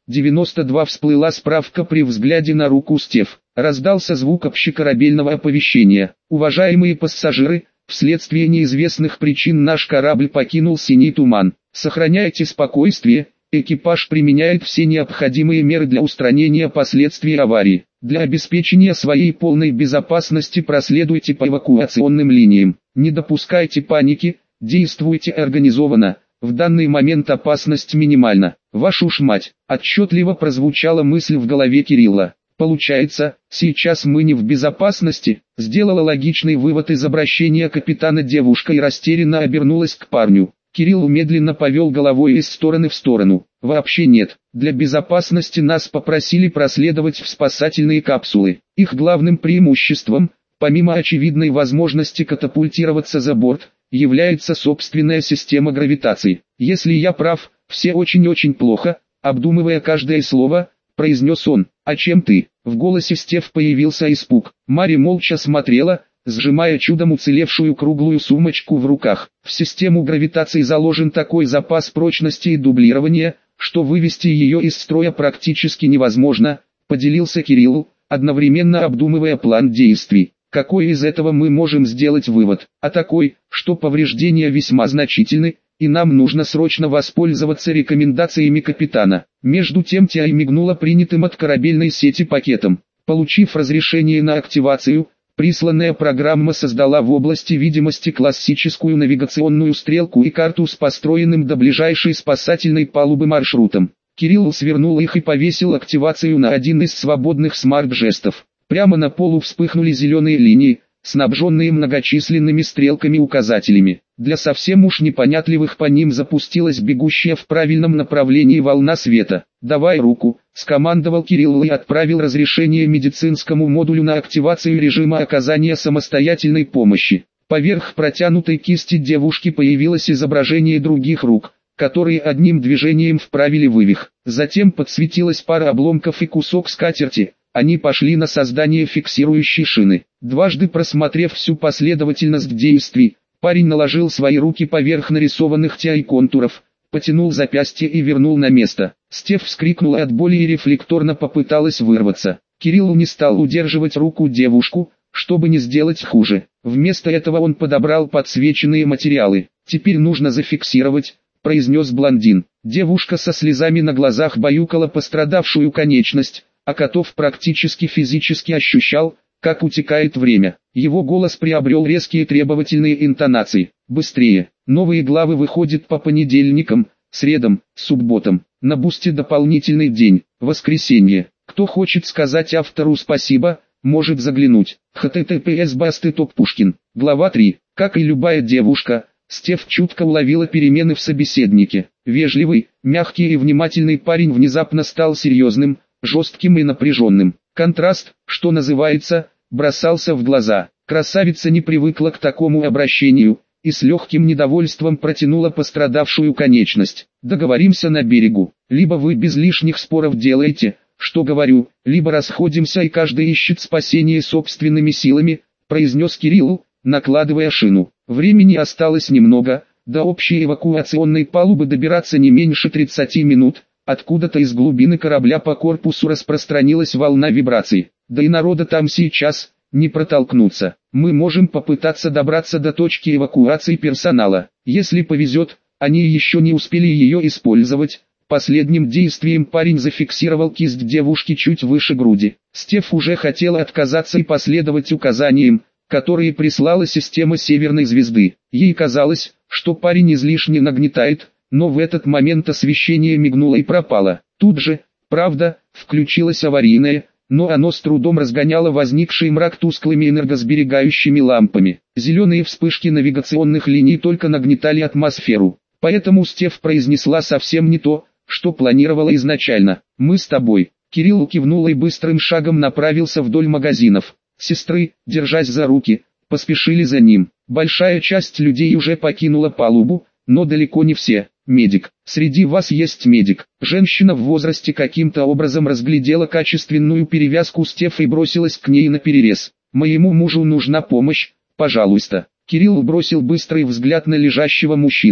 92 всплыла справка при взгляде на руку Стеф. Раздался звук общекорабельного оповещения. Уважаемые пассажиры, вследствие неизвестных причин наш корабль покинул синий туман. Сохраняйте спокойствие, экипаж применяет все необходимые меры для устранения последствий аварии. Для обеспечения своей полной безопасности проследуйте по эвакуационным линиям. Не допускайте паники, действуйте организованно. В данный момент опасность минимальна. Вашу ж мать, отчетливо прозвучала мысль в голове Кирилла. Получается, сейчас мы не в безопасности, сделала логичный вывод из обращения капитана девушка и растерянно обернулась к парню. Кирилл медленно повел головой из стороны в сторону. Вообще нет, для безопасности нас попросили проследовать в спасательные капсулы. Их главным преимуществом, помимо очевидной возможности катапультироваться за борт, является собственная система гравитации. Если я прав, все очень-очень плохо, обдумывая каждое слово, произнес он. А чем ты? В голосе Стеф появился испуг. Мари молча смотрела, сжимая чудом уцелевшую круглую сумочку в руках. В систему гравитации заложен такой запас прочности и дублирования, что вывести ее из строя практически невозможно, поделился Кирилл, одновременно обдумывая план действий. Какой из этого мы можем сделать вывод? А такой, что повреждения весьма значительны, и нам нужно срочно воспользоваться рекомендациями капитана. Между тем Тиай мигнула принятым от корабельной сети пакетом. Получив разрешение на активацию, присланная программа создала в области видимости классическую навигационную стрелку и карту с построенным до ближайшей спасательной палубы маршрутом. Кирилл свернул их и повесил активацию на один из свободных смарт-жестов. Прямо на полу вспыхнули зеленые линии, снабженные многочисленными стрелками-указателями. Для совсем уж непонятливых по ним запустилась бегущая в правильном направлении волна света. «Давай руку», — скомандовал Кирилл и отправил разрешение медицинскому модулю на активацию режима оказания самостоятельной помощи. Поверх протянутой кисти девушки появилось изображение других рук, которые одним движением вправили вывих. Затем подсветилась пара обломков и кусок скатерти. Они пошли на создание фиксирующей шины. Дважды просмотрев всю последовательность действий, парень наложил свои руки поверх нарисованных Тиай контуров, потянул запястье и вернул на место. Стеф вскрикнула от боли и рефлекторно попыталась вырваться. Кирилл не стал удерживать руку девушку, чтобы не сделать хуже. Вместо этого он подобрал подсвеченные материалы. «Теперь нужно зафиксировать», — произнес блондин. Девушка со слезами на глазах баюкала пострадавшую конечность, а Котов практически физически ощущал, как утекает время. Его голос приобрел резкие требовательные интонации. «Быстрее! Новые главы выходят по понедельникам, средам, субботам. На Бусте дополнительный день, воскресенье. Кто хочет сказать автору спасибо, может заглянуть. https /Пушкин. Глава 3. Как и любая девушка, Стеф чутко уловила перемены в собеседнике. Вежливый, мягкий и внимательный парень внезапно стал серьезным, жестким и напряженным. Контраст, что называется, бросался в глаза. Красавица не привыкла к такому обращению, и с легким недовольством протянула пострадавшую конечность. «Договоримся на берегу. Либо вы без лишних споров делаете, что говорю, либо расходимся и каждый ищет спасение собственными силами», произнес Кирилл, накладывая шину. Времени осталось немного, до общей эвакуационной палубы добираться не меньше 30 минут. Откуда-то из глубины корабля по корпусу распространилась волна вибраций. Да и народа там сейчас не протолкнуться. Мы можем попытаться добраться до точки эвакуации персонала. Если повезет, они еще не успели ее использовать. Последним действием парень зафиксировал кисть девушки чуть выше груди. Стеф уже хотела отказаться и последовать указаниям, которые прислала система Северной Звезды. Ей казалось, что парень излишне нагнетает, но в этот момент освещение мигнуло и пропало. Тут же, правда, включилось аварийное, но оно с трудом разгоняло возникший мрак тусклыми энергосберегающими лампами. Зеленые вспышки навигационных линий только нагнетали атмосферу. Поэтому Стеф произнесла совсем не то, что планировала изначально. «Мы с тобой». Кирилл кивнул и быстрым шагом направился вдоль магазинов. Сестры, держась за руки, поспешили за ним. Большая часть людей уже покинула палубу, но далеко не все. «Медик, среди вас есть медик». Женщина в возрасте каким-то образом разглядела качественную перевязку Стеф и бросилась к ней наперерез. «Моему мужу нужна помощь, пожалуйста». Кирилл бросил быстрый взгляд на лежащего мужчину.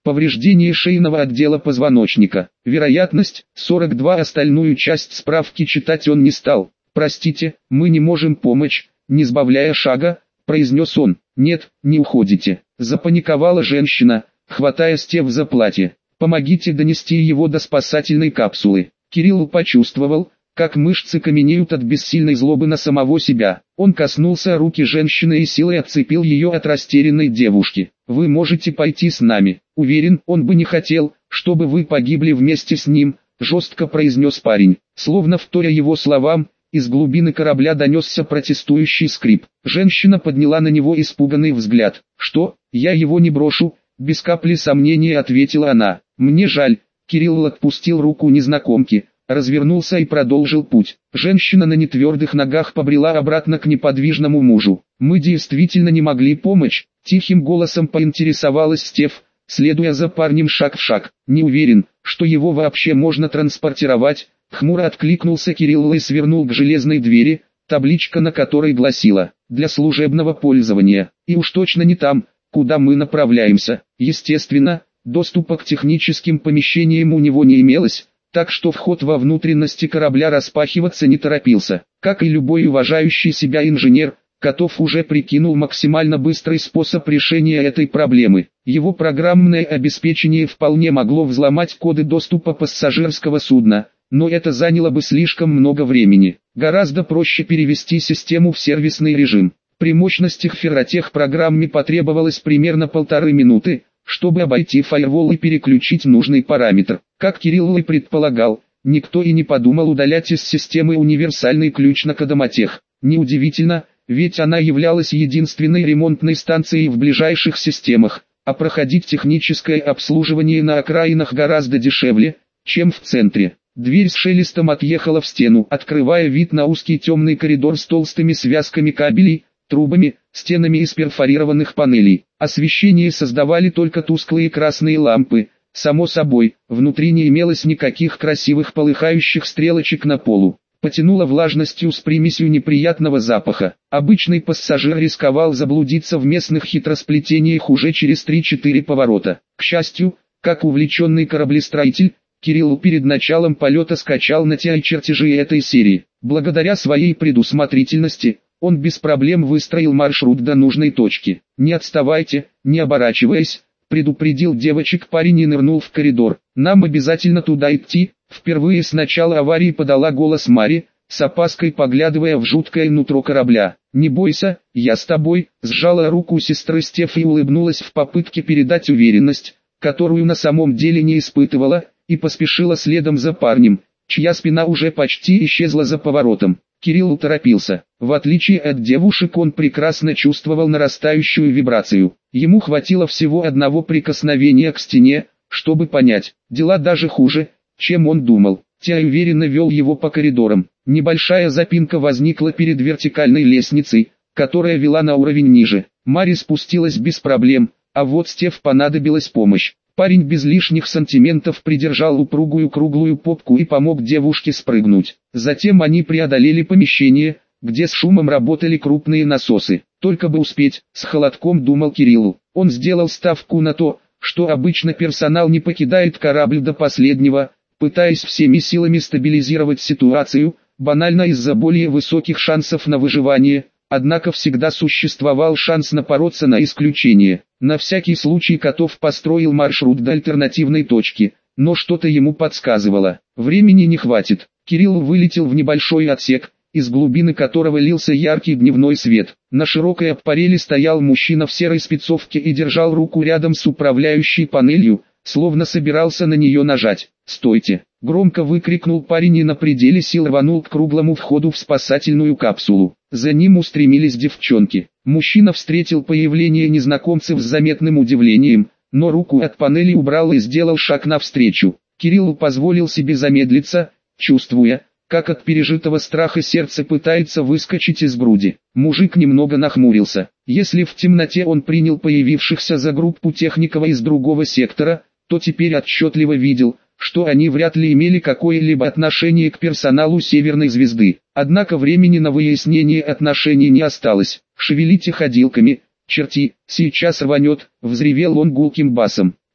Повреждение шейного отдела позвоночника. Вероятность 42. Остальную часть справки читать он не стал. «Простите, мы не можем помочь», не сбавляя шага, произнес он. «Нет, не уходите», запаниковала женщина, хватая Стеф за платье. «Помогите донести его до спасательной капсулы». Кирилл почувствовал, как мышцы каменеют от бессильной злобы на самого себя. Он коснулся руки женщины и силой отцепил ее от растерянной девушки. «Вы можете пойти с нами. Уверен, он бы не хотел, чтобы вы погибли вместе с ним», жестко произнес парень. Словно вторя его словам, из глубины корабля донесся протестующий скрип. Женщина подняла на него испуганный взгляд. «Что, я его не брошу?» Без капли сомнения ответила она. «Мне жаль». Кирилл отпустил руку незнакомки, развернулся и продолжил путь. Женщина на нетвердых ногах побрела обратно к неподвижному мужу. «Мы действительно не могли помочь», тихим голосом поинтересовалась Стеф, следуя за парнем шаг в шаг. «Не уверен, что его вообще можно транспортировать», хмуро откликнулся Кирилл и свернул к железной двери, табличка на которой гласила «Для служебного пользования», и уж точно не там, куда мы направляемся. Естественно, доступа к техническим помещениям у него не имелось, так что вход во внутренности корабля распахиваться не торопился. Как и любой уважающий себя инженер, Котов уже прикинул максимально быстрый способ решения этой проблемы. Его программное обеспечение вполне могло взломать коды доступа пассажирского судна, но это заняло бы слишком много времени. Гораздо проще перевести систему в сервисный режим. При мощностях Ферротех программе потребовалось примерно 1,5 минуты, чтобы обойти фаервол и переключить нужный параметр. Как Кирилл и предполагал, никто и не подумал удалять из системы универсальный ключ на Кодомотех. Неудивительно, ведь она являлась единственной ремонтной станцией в ближайших системах, а проходить техническое обслуживание на окраинах гораздо дешевле, чем в центре. Дверь с шелестом отъехала в стену, открывая вид на узкий темный коридор с толстыми связками кабелей, трубами, стенами из перфорированных панелей. Освещение создавали только тусклые красные лампы. Само собой, внутри не имелось никаких красивых полыхающих стрелочек на полу. Потянуло влажностью с примесью неприятного запаха. Обычный пассажир рисковал заблудиться в местных хитросплетениях уже через 3-4 поворота. К счастью, как увлеченный кораблестроитель, Кирилл перед началом полета скачал на TI чертежи этой серии. Благодаря своей предусмотрительности, он без проблем выстроил маршрут до нужной точки. «Не отставайте, не оборачиваясь», предупредил девочек парень и нырнул в коридор. «Нам обязательно туда идти», впервые с начала аварии подала голос Мари, с опаской поглядывая в жуткое нутро корабля. «Не бойся, я с тобой», сжала руку сестры Стеф и улыбнулась в попытке передать уверенность, которую на самом деле не испытывала, и поспешила следом за парнем, чья спина уже почти исчезла за поворотом. Кирилл торопился. В отличие от девушек он прекрасно чувствовал нарастающую вибрацию. Ему хватило всего одного прикосновения к стене, чтобы понять, дела даже хуже, чем он думал. Тя уверенно вел его по коридорам. Небольшая запинка возникла перед вертикальной лестницей, которая вела на уровень ниже. Мари спустилась без проблем, а вот Стеф понадобилась помощь. Парень без лишних сантиментов придержал упругую круглую попку и помог девушке спрыгнуть. Затем они преодолели помещение, где с шумом работали крупные насосы. Только бы успеть, с холодком думал Кириллу. Он сделал ставку на то, что обычно персонал не покидает корабль до последнего, пытаясь всеми силами стабилизировать ситуацию, банально из-за более высоких шансов на выживание. Однако всегда существовал шанс напороться на исключение. На всякий случай Котов построил маршрут до альтернативной точки, но что-то ему подсказывало. Времени не хватит. Кирилл вылетел в небольшой отсек, из глубины которого лился яркий дневной свет. На широкой аппарели стоял мужчина в серой спецовке и держал руку рядом с управляющей панелью, словно собирался на нее нажать. «Стойте!» — громко выкрикнул парень и на пределе сил рванул к круглому входу в спасательную капсулу. За ним устремились девчонки. Мужчина встретил появление незнакомцев с заметным удивлением, но руку от панели убрал и сделал шаг навстречу. Кирилл позволил себе замедлиться, чувствуя, как от пережитого страха сердце пытается выскочить из груди. Мужик немного нахмурился. Если в темноте он принял появившихся за группу техников из другого сектора, то теперь отчетливо видел, что они вряд ли имели какое-либо отношение к персоналу Северной Звезды. Однако времени на выяснение отношений не осталось. «Шевелите ходилками, черти, сейчас рванет», — взревел он гулким басом.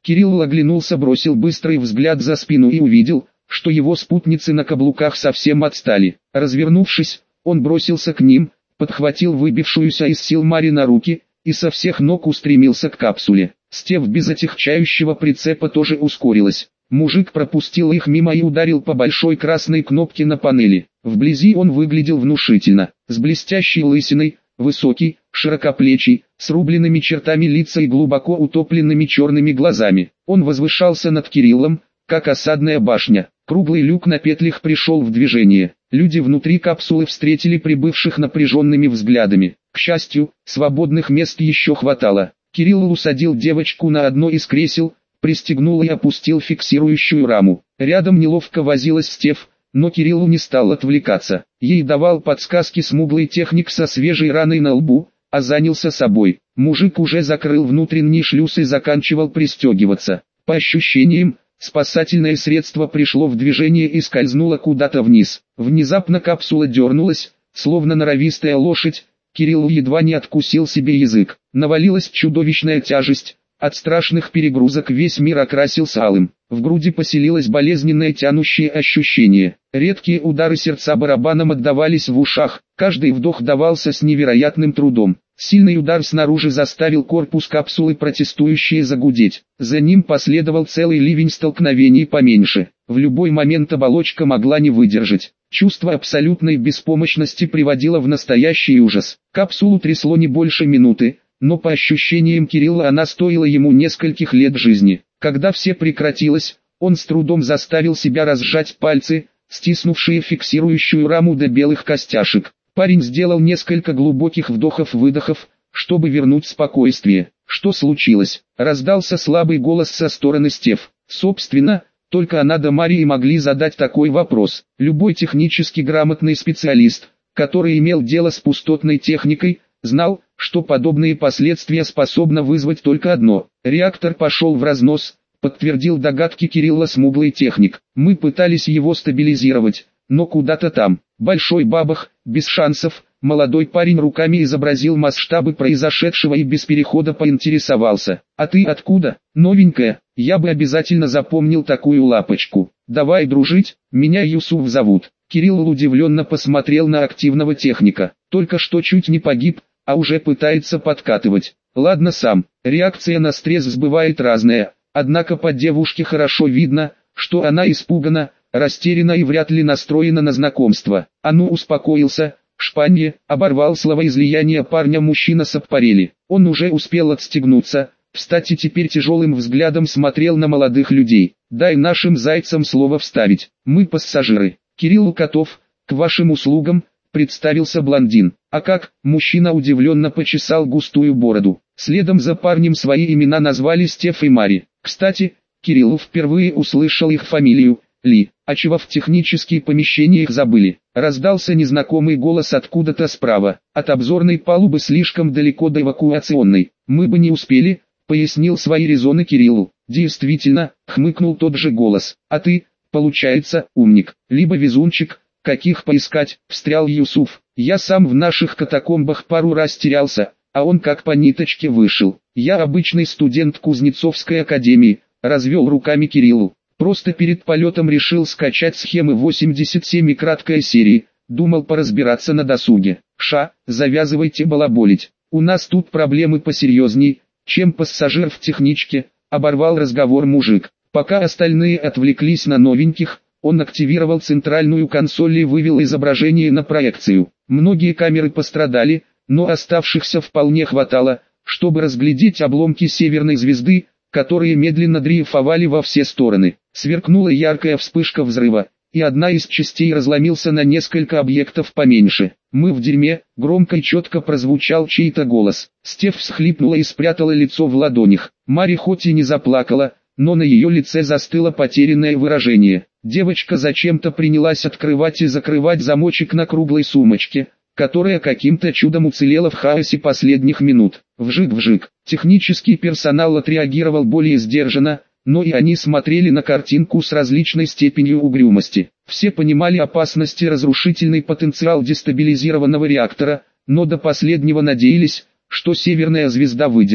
Кирилл оглянулся, бросил быстрый взгляд за спину и увидел, что его спутницы на каблуках совсем отстали. Развернувшись, он бросился к ним, подхватил выбившуюся из сил Мари на руки и со всех ног устремился к капсуле. Стев без отягчающего прицепа тоже ускорилась. Мужик пропустил их мимо и ударил по большой красной кнопке на панели. Вблизи он выглядел внушительно, с блестящей лысиной, высокий, широкоплечий, с рубленными чертами лица и глубоко утопленными черными глазами. Он возвышался над Кириллом, как осадная башня. Круглый люк на петлях пришел в движение. Люди внутри капсулы встретили прибывших напряженными взглядами. К счастью, свободных мест еще хватало. Кирилл усадил девочку на одно из кресел, пристегнул и опустил фиксирующую раму. Рядом неловко возилась Стев, но Кириллу не стал отвлекаться. Ей давал подсказки смуглый техник со свежей раной на лбу, а занялся собой. Мужик уже закрыл внутренний шлюз и заканчивал пристегиваться. По ощущениям, спасательное средство пришло в движение и скользнуло куда-то вниз. Внезапно капсула дернулась, словно норовистая лошадь. Кирилл едва не откусил себе язык. Навалилась чудовищная тяжесть. От страшных перегрузок весь мир окрасился алым. В груди поселилось болезненное тянущее ощущение. Редкие удары сердца барабаном отдавались в ушах. Каждый вдох давался с невероятным трудом. Сильный удар снаружи заставил корпус капсулы протестующие загудеть. За ним последовал целый ливень столкновений поменьше. В любой момент оболочка могла не выдержать. Чувство абсолютной беспомощности приводило в настоящий ужас. Капсулу трясло не больше минуты, но по ощущениям Кирилла она стоила ему нескольких лет жизни. Когда все прекратилось, он с трудом заставил себя разжать пальцы, стиснувшие фиксирующую раму до белых костяшек. Парень сделал несколько глубоких вдохов-выдохов, чтобы вернуть спокойствие. «Что случилось?» — раздался слабый голос со стороны Стев. Собственно, только она да Мария могли задать такой вопрос. Любой технически грамотный специалист, который имел дело с пустотной техникой, знал, что подобные последствия способно вызвать только одно. Реактор пошел в разнос, подтвердил догадки Кирилла смуглый техник. Мы пытались его стабилизировать, но куда-то там. Большой бабах, без шансов. Молодой парень руками изобразил масштабы произошедшего и без перехода поинтересовался. «А ты откуда? Новенькая, я бы обязательно запомнил такую лапочку. Давай дружить, меня Юсуф зовут». Кирилл удивленно посмотрел на активного техника. Только что чуть не погиб, а уже пытается подкатывать. Ладно сам, реакция на стресс бывает разная, однако по девушке хорошо видно, что она испугана, растеряна и вряд ли настроена на знакомство. А ну успокоился. Шпанье, оборвал словоизлияние парня мужчина с аппарели. Он уже успел отстегнуться, встать и теперь тяжелым взглядом смотрел на молодых людей. «Дай нашим зайцам слово вставить, мы пассажиры. Кирилл Котов, к вашим услугам», представился блондин. «А как?» — мужчина удивленно почесал густую бороду. Следом за парнем свои имена назвали Стеф и Мари. Кстати, Кирилл впервые услышал их фамилию — Ли. «А чего в технические помещения их забыли?» Раздался незнакомый голос откуда-то справа. «От обзорной палубы слишком далеко до эвакуационной. Мы бы не успели», — пояснил свои резоны Кириллу. «Действительно», — хмыкнул тот же голос. «А ты, получается, умник, либо везунчик, каких поискать», — встрял Юсуф. «Я сам в наших катакомбах пару раз терялся, а он как по ниточке вышел. Я обычный студент Кузнецовской академии», — развел руками Кириллу. «Просто перед полетом решил скачать схемы 87 и краткая серии, думал поразбираться на досуге. Завязывайте балаболить. У нас тут проблемы посерьезней, чем пассажир в техничке», — оборвал разговор мужик. Пока остальные отвлеклись на новеньких, он активировал центральную консоль и вывел изображение на проекцию. Многие камеры пострадали, но оставшихся вполне хватало, чтобы разглядеть обломки северной звезды, которые медленно дрейфовали во все стороны. Сверкнула яркая вспышка взрыва, и одна из частей разломился на несколько объектов поменьше. «Мы в дерьме», — громко и четко прозвучал чей-то голос. Стеф всхлипнула и спрятала лицо в ладонях. Мари хоть и не заплакала, но на ее лице застыло потерянное выражение. Девочка зачем-то принялась открывать и закрывать замочек на круглой сумочке, которая каким-то чудом уцелела в хаосе последних минут. Вжик-вжик. Технический персонал отреагировал более сдержанно, но и они смотрели на картинку с различной степенью угрюмости. Все понимали опасность и разрушительный потенциал дестабилизированного реактора, но до последнего надеялись, что северная звезда выдержит.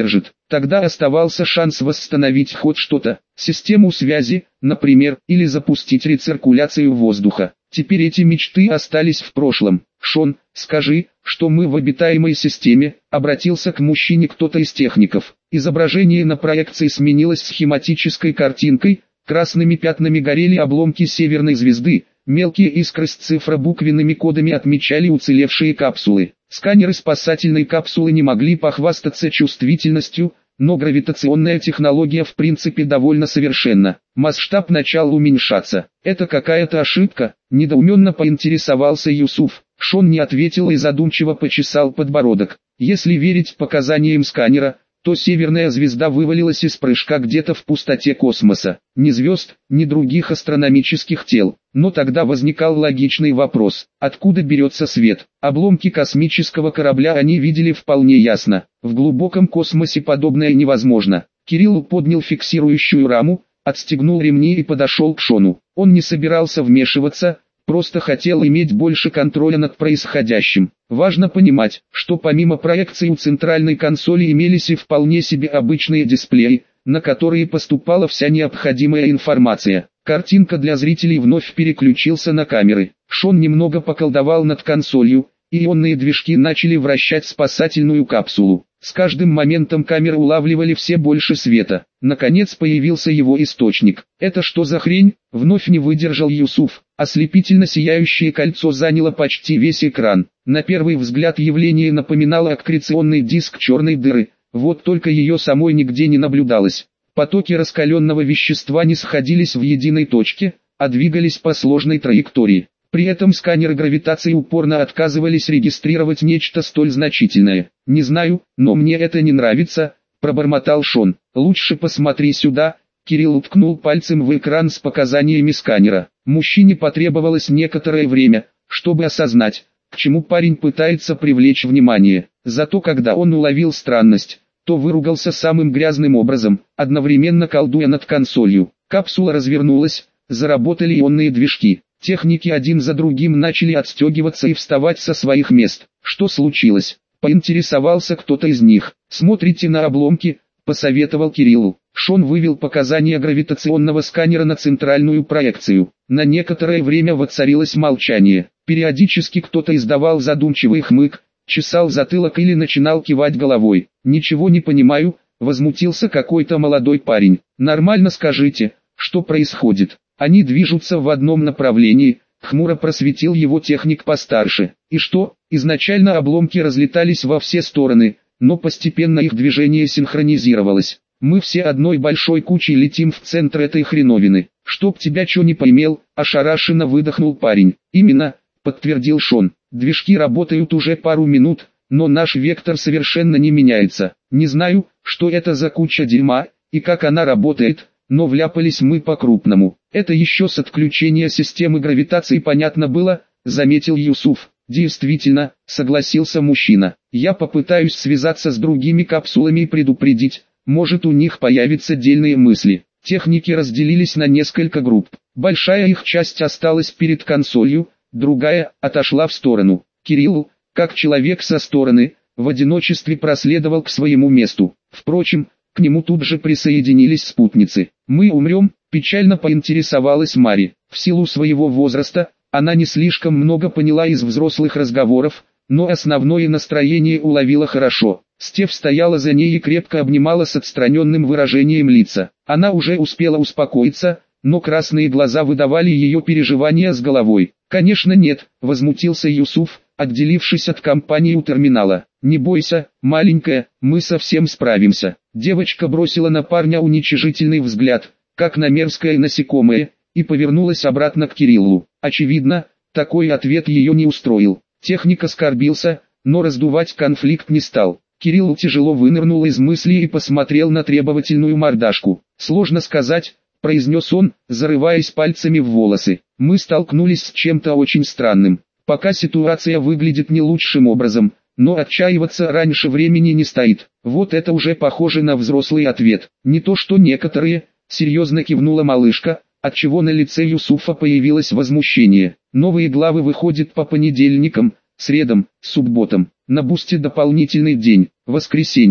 Тогда оставался шанс восстановить хоть что-то, систему связи, например, или запустить рециркуляцию воздуха. Теперь эти мечты остались в прошлом. «Шон, скажи, что мы в обитаемой системе», — обратился к мужчине кто-то из техников. Изображение на проекции сменилось схематической картинкой, красными пятнами горели обломки северной звезды, мелкие искры с цифробуквенными кодами отмечали уцелевшие капсулы. Сканеры спасательной капсулы не могли похвастаться чувствительностью, но гравитационная технология в принципе довольно совершенна. Масштаб начал уменьшаться. «Это какая-то ошибка?» – недоуменно поинтересовался Юсуф. Шон не ответил и задумчиво почесал подбородок. Если верить показаниям сканера, то северная звезда вывалилась из прыжка где-то в пустоте космоса. Ни звезд, ни других астрономических тел. Но тогда возникал логичный вопрос: откуда берется свет? Обломки космического корабля они видели вполне ясно. В глубоком космосе подобное невозможно. Кирилл поднял фиксирующую раму, отстегнул ремни и подошел к Шону. Он не собирался вмешиваться, просто хотел иметь больше контроля над происходящим. Важно понимать, что помимо проекции у центральной консоли имелись и вполне себе обычные дисплеи, на которые поступала вся необходимая информация. Картинка для зрителей вновь переключился на камеры. Шон немного поколдовал над консолью, и ионные движки начали вращать спасательную капсулу. С каждым моментом камеры улавливали все больше света. Наконец появился его источник. «Это что за хрень?» — вновь не выдержал Юсуф. Ослепительно сияющее кольцо заняло почти весь экран. На первый взгляд явление напоминало аккреционный диск черной дыры, вот только ее самой нигде не наблюдалось. Потоки раскаленного вещества не сходились в единой точке, а двигались по сложной траектории. При этом сканеры гравитации упорно отказывались регистрировать нечто столь значительное. «Не знаю, но мне это не нравится», — пробормотал Шон. «Лучше посмотри сюда». Кирилл уткнул пальцем в экран с показаниями сканера. Мужчине потребовалось некоторое время, чтобы осознать, к чему парень пытается привлечь внимание. Зато когда он уловил странность, то выругался самым грязным образом, одновременно колдуя над консолью. Капсула развернулась, заработали ионные движки. Техники один за другим начали отстегиваться и вставать со своих мест. «Что случилось?» — поинтересовался кто-то из них. «Смотрите на обломки», — посоветовал Кириллу. Шон вывел показания гравитационного сканера на центральную проекцию. На некоторое время воцарилось молчание. Периодически кто-то издавал задумчивый хмык, чесал затылок или начинал кивать головой. «Ничего не понимаю», — возмутился какой-то молодой парень. «Нормально скажите, что происходит?» «Они движутся в одном направлении», — хмуро просветил его техник постарше. «И что?» Изначально обломки разлетались во все стороны, но постепенно их движение синхронизировалось. «Мы все одной большой кучей летим в центр этой хреновины». «Чтоб тебя чё не поймел», — ошарашенно выдохнул парень. «Именно», — подтвердил Шон. «Движки работают уже пару минут, но наш вектор совершенно не меняется. Не знаю, что это за куча дерьма, и как она работает, но вляпались мы по-крупному. Это еще с отключения системы гравитации понятно было», — заметил Юсуф. «Действительно», — согласился мужчина. «Я попытаюсь связаться с другими капсулами и предупредить, может у них появятся дельные мысли». Техники разделились на несколько групп. Большая их часть осталась перед консолью, другая отошла в сторону. Кирилл, как человек со стороны, в одиночестве проследовал к своему месту. Впрочем, к нему тут же присоединились спутницы. «Мы умрем», — печально поинтересовалась Мари. В силу своего возраста, она не слишком много поняла из взрослых разговоров, но основное настроение уловила хорошо. Стеф стояла за ней и крепко обнимала с отстраненным выражением лица. Она уже успела успокоиться, но красные глаза выдавали ее переживания с головой. «Конечно нет», — возмутился Юсуф, отделившись от компании у терминала. «Не бойся, маленькая, мы совсем справимся». Девочка бросила на парня уничижительный взгляд, как на мерзкое насекомое, и повернулась обратно к Кириллу. Очевидно, такой ответ ее не устроил. Техник оскорбился, но раздувать конфликт не стал. Кирилл тяжело вынырнул из мыслей и посмотрел на требовательную мордашку. «Сложно сказать», — произнес он, зарываясь пальцами в волосы. «Мы столкнулись с чем-то очень странным. Пока ситуация выглядит не лучшим образом, но отчаиваться раньше времени не стоит». «Вот это уже похоже на взрослый ответ. Не то что некоторые», — серьезно кивнула малышка, отчего на лице Юсуфа появилось возмущение. «Новые главы выходят по понедельникам, средам, субботам. На Бусте дополнительный день, воскресенье.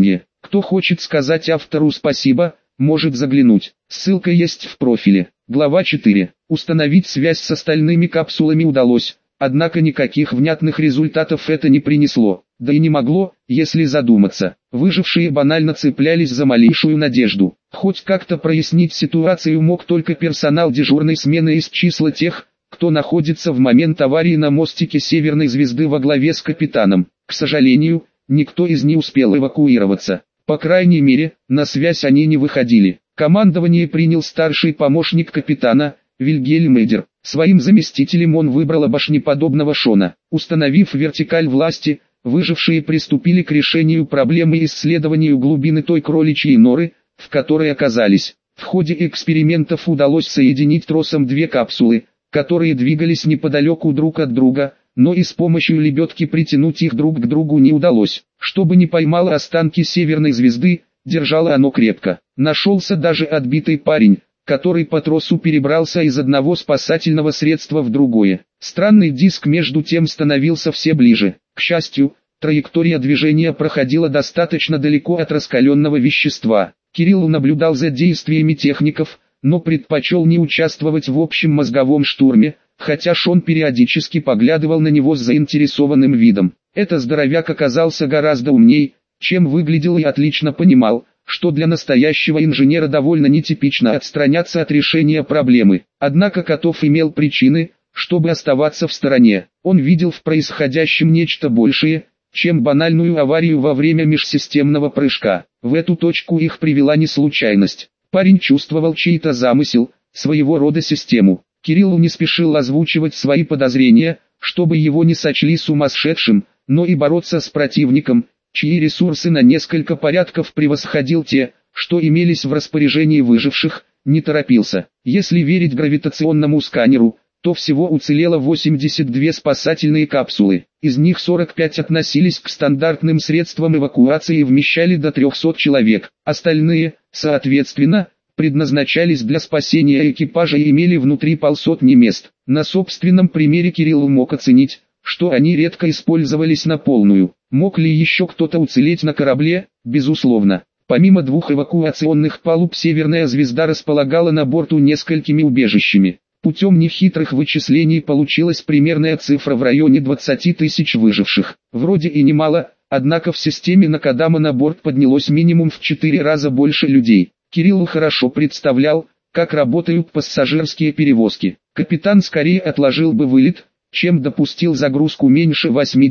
Кто хочет сказать автору спасибо, может заглянуть. Ссылка есть в профиле. Глава 4. Установить связь с остальными капсулами удалось, однако никаких внятных результатов это не принесло. Да и не могло, если задуматься. Выжившие банально цеплялись за малейшую надежду. Хоть как-то прояснить ситуацию мог только персонал дежурной смены из числа тех, кто находится в момент аварии на мостике Северной Звезды во главе с капитаном. К сожалению, никто из не успел эвакуироваться. По крайней мере, на связь они не выходили. Командование принял старший помощник капитана, Вильгельм Эдер. Своим заместителем он выбрал башнеподобного Шона. Установив вертикаль власти, выжившие приступили к решению проблемы и исследованию глубины той кроличьей норы, в которой оказались. В ходе экспериментов удалось соединить тросом две капсулы, которые двигались неподалеку друг от друга, но и с помощью лебедки притянуть их друг к другу не удалось. Чтобы не поймало останки Северной Звезды, держало оно крепко. Нашелся даже отбитый парень, который по тросу перебрался из одного спасательного средства в другое. Странный диск между тем становился все ближе. К счастью, траектория движения проходила достаточно далеко от раскаленного вещества. Кирилл наблюдал за действиями техников, но предпочел не участвовать в общем мозговом штурме, хотя Шон периодически поглядывал на него с заинтересованным видом. Этот здоровяк оказался гораздо умней, чем выглядел, и отлично понимал, что для настоящего инженера довольно нетипично отстраняться от решения проблемы. Однако Котов имел причины, чтобы оставаться в стороне. Он видел в происходящем нечто большее, чем банальную аварию во время межсистемного прыжка. В эту точку их привела не случайность. Парень чувствовал чей-то замысел, своего рода систему. Кирилл не спешил озвучивать свои подозрения, чтобы его не сочли сумасшедшим, но и бороться с противником, чьи ресурсы на несколько порядков превосходил те, что имелись в распоряжении выживших, не торопился. Если верить гравитационному сканеру, то всего уцелело 82 спасательные капсулы. Из них 45 относились к стандартным средствам эвакуации и вмещали до 300 человек. Остальные, соответственно, предназначались для спасения экипажа и имели внутри полсотни мест. На собственном примере Кирилл мог оценить, что они редко использовались на полную. Мог ли еще кто-то уцелеть на корабле? Безусловно. Помимо двух эвакуационных палуб, Северная Звезда располагала на борту несколькими убежищами. Путем нехитрых вычислений получилась примерная цифра в районе 20 тысяч выживших. Вроде и немало, однако в системе Накадама на борт поднялось минимум в 4 раза больше людей. Кирилл хорошо представлял, как работают пассажирские перевозки. Капитан скорее отложил бы вылет, чем допустил загрузку меньше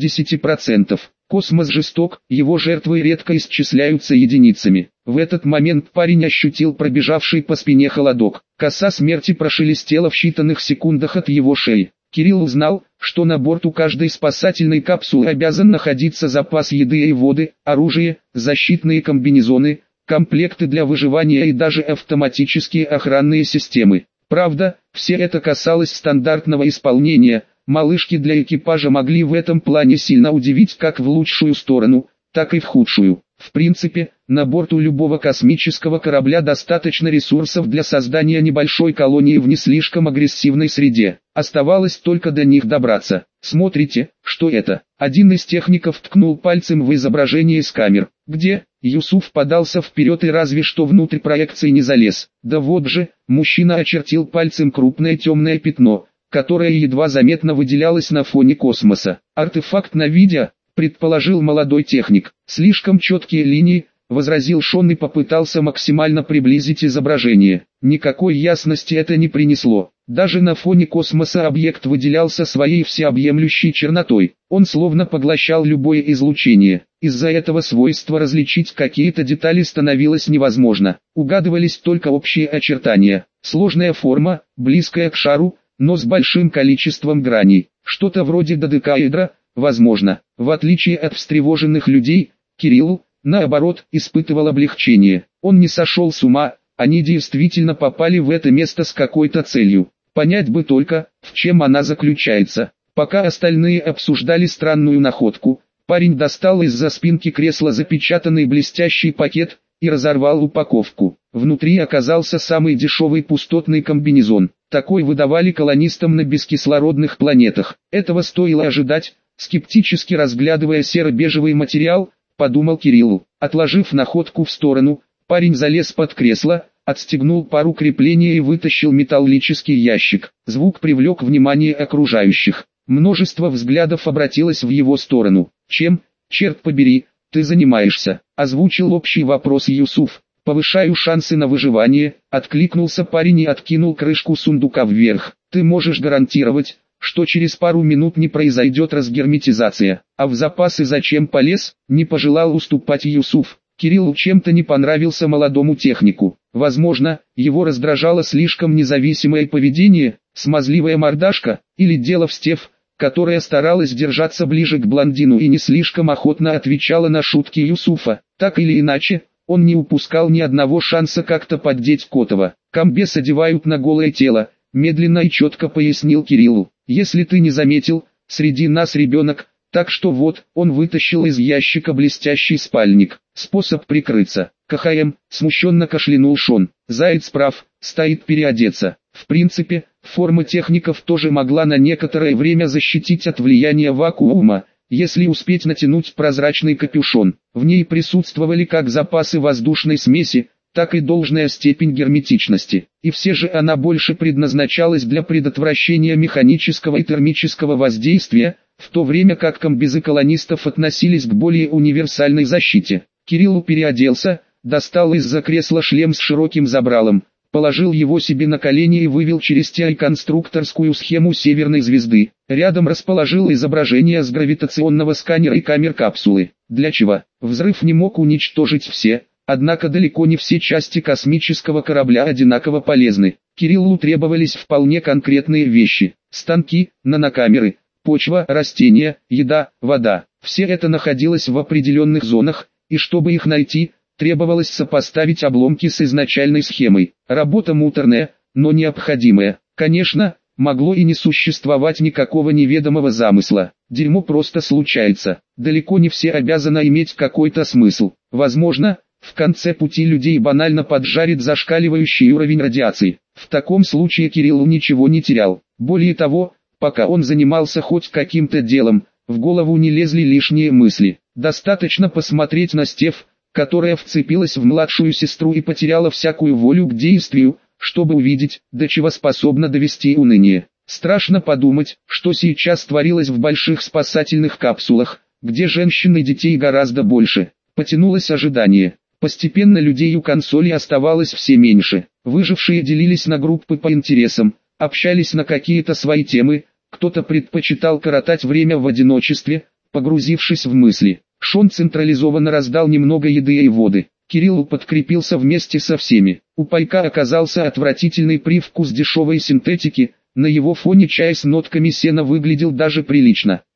80%. Космос жесток, его жертвы редко исчисляются единицами. В этот момент парень ощутил пробежавший по спине холодок. Коса смерти прошелестела в считанных секундах от его шеи. Кирилл узнал, что на борту каждой спасательной капсулы обязан находиться запас еды и воды, оружие, защитные комбинезоны, комплекты для выживания и даже автоматические охранные системы. Правда, все это касалось стандартного исполнения. Малышки для экипажа могли в этом плане сильно удивить как в лучшую сторону, так и в худшую. В принципе, на борту любого космического корабля достаточно ресурсов для создания небольшой колонии в не слишком агрессивной среде. Оставалось только до них добраться. Смотрите, что это? Один из техников ткнул пальцем в изображение с камер. Где? Юсуф подался вперед и разве что внутрь проекции не залез. Да вот же, мужчина очертил пальцем крупное темное пятно, которое едва заметно выделялось на фоне космоса. Артефакт на видео, предположил молодой техник. Слишком четкие линии, возразил Шон и попытался максимально приблизить изображение. Никакой ясности это не принесло. Даже на фоне космоса объект выделялся своей всеобъемлющей чернотой. Он словно поглощал любое излучение. Из-за этого свойства различить какие-то детали становилось невозможно. Угадывались только общие очертания. Сложная форма, близкая к шару, но с большим количеством граней. Что-то вроде додекаэдра, возможно. В отличие от встревоженных людей, Кирилл, наоборот, испытывал облегчение. Он не сошел с ума, они действительно попали в это место с какой-то целью. Понять бы только, в чем она заключается. Пока остальные обсуждали странную находку, парень достал из-за спинки кресла запечатанный блестящий пакет и разорвал упаковку. Внутри оказался самый дешевый пустотный комбинезон. Такой выдавали колонистам на бескислородных планетах. Этого стоило ожидать. Скептически разглядывая серо-бежевый материал, подумал Кириллу. Отложив находку в сторону, парень залез под кресло, отстегнул пару креплений и вытащил металлический ящик. Звук привлек внимание окружающих. Множество взглядов обратилось в его сторону. «Чем, черт побери, ты занимаешься?» — озвучил общий вопрос Юсуф. «Повышаю шансы на выживание», — откликнулся парень и откинул крышку сундука вверх. «Ты можешь гарантировать, что через пару минут не произойдет разгерметизация? А в запасы зачем полез?» — не пожелал уступать Юсуф. Кириллу чем-то не понравился молодому технику. Возможно, его раздражало слишком независимое поведение, смазливая мордашка, или дело в Стеф, которая старалась держаться ближе к блондину и не слишком охотно отвечала на шутки Юсуфа. Так или иначе, он не упускал ни одного шанса как-то поддеть Котова. «Комбез одевают на голое тело», — медленно и четко пояснил Кириллу. «Если ты не заметил, среди нас ребенок, так что вот», — он вытащил из ящика блестящий спальник. «Способ прикрыться». «КХМ», — смущенно кашлянул Шон. «Заяц прав, стоит переодеться». В принципе, форма техников тоже могла на некоторое время защитить от влияния вакуума, если успеть натянуть прозрачный капюшон. В ней присутствовали как запасы воздушной смеси, так и должная степень герметичности. И все же она больше предназначалась для предотвращения механического и термического воздействия, в то время как комбезы колонистов относились к более универсальной защите. Кириллу переоделся, достал из-за кресла шлем с широким забралом, положил его себе на колени и вывел через TI конструкторскую схему Северной звезды. Рядом расположил изображение с гравитационного сканера и камер капсулы. Для чего? Взрыв не мог уничтожить все, однако далеко не все части космического корабля одинаково полезны. Кириллу требовались вполне конкретные вещи: станки, нанокамеры, почва, растения, еда, вода. Все это находилось в определенных зонах, и чтобы их найти, требовалось сопоставить обломки с изначальной схемой. Работа муторная, но необходимая. Конечно, могло и не существовать никакого неведомого замысла. Дерьмо просто случается. Далеко не все обязаны иметь какой-то смысл. Возможно, в конце пути людей банально поджарит зашкаливающий уровень радиации. В таком случае Кириллу ничего не терял. Более того, пока он занимался хоть каким-то делом, в голову не лезли лишние мысли. Достаточно посмотреть на Стеф, которая вцепилась в младшую сестру и потеряла всякую волю к действию, чтобы увидеть, до чего способно довести уныние. Страшно подумать, что сейчас творилось в больших спасательных капсулах, где женщин и детей гораздо больше. Потянулось ожидание. Постепенно людей у консоли оставалось все меньше. Выжившие делились на группы по интересам, общались на какие-то свои темы, кто-то предпочитал коротать время в одиночестве, погрузившись в мысли. Шон централизованно раздал немного еды и воды. Кирилл подкрепился вместе со всеми. У пайка оказался отвратительный привкус дешевой синтетики, на его фоне чай с нотками сена выглядел даже прилично.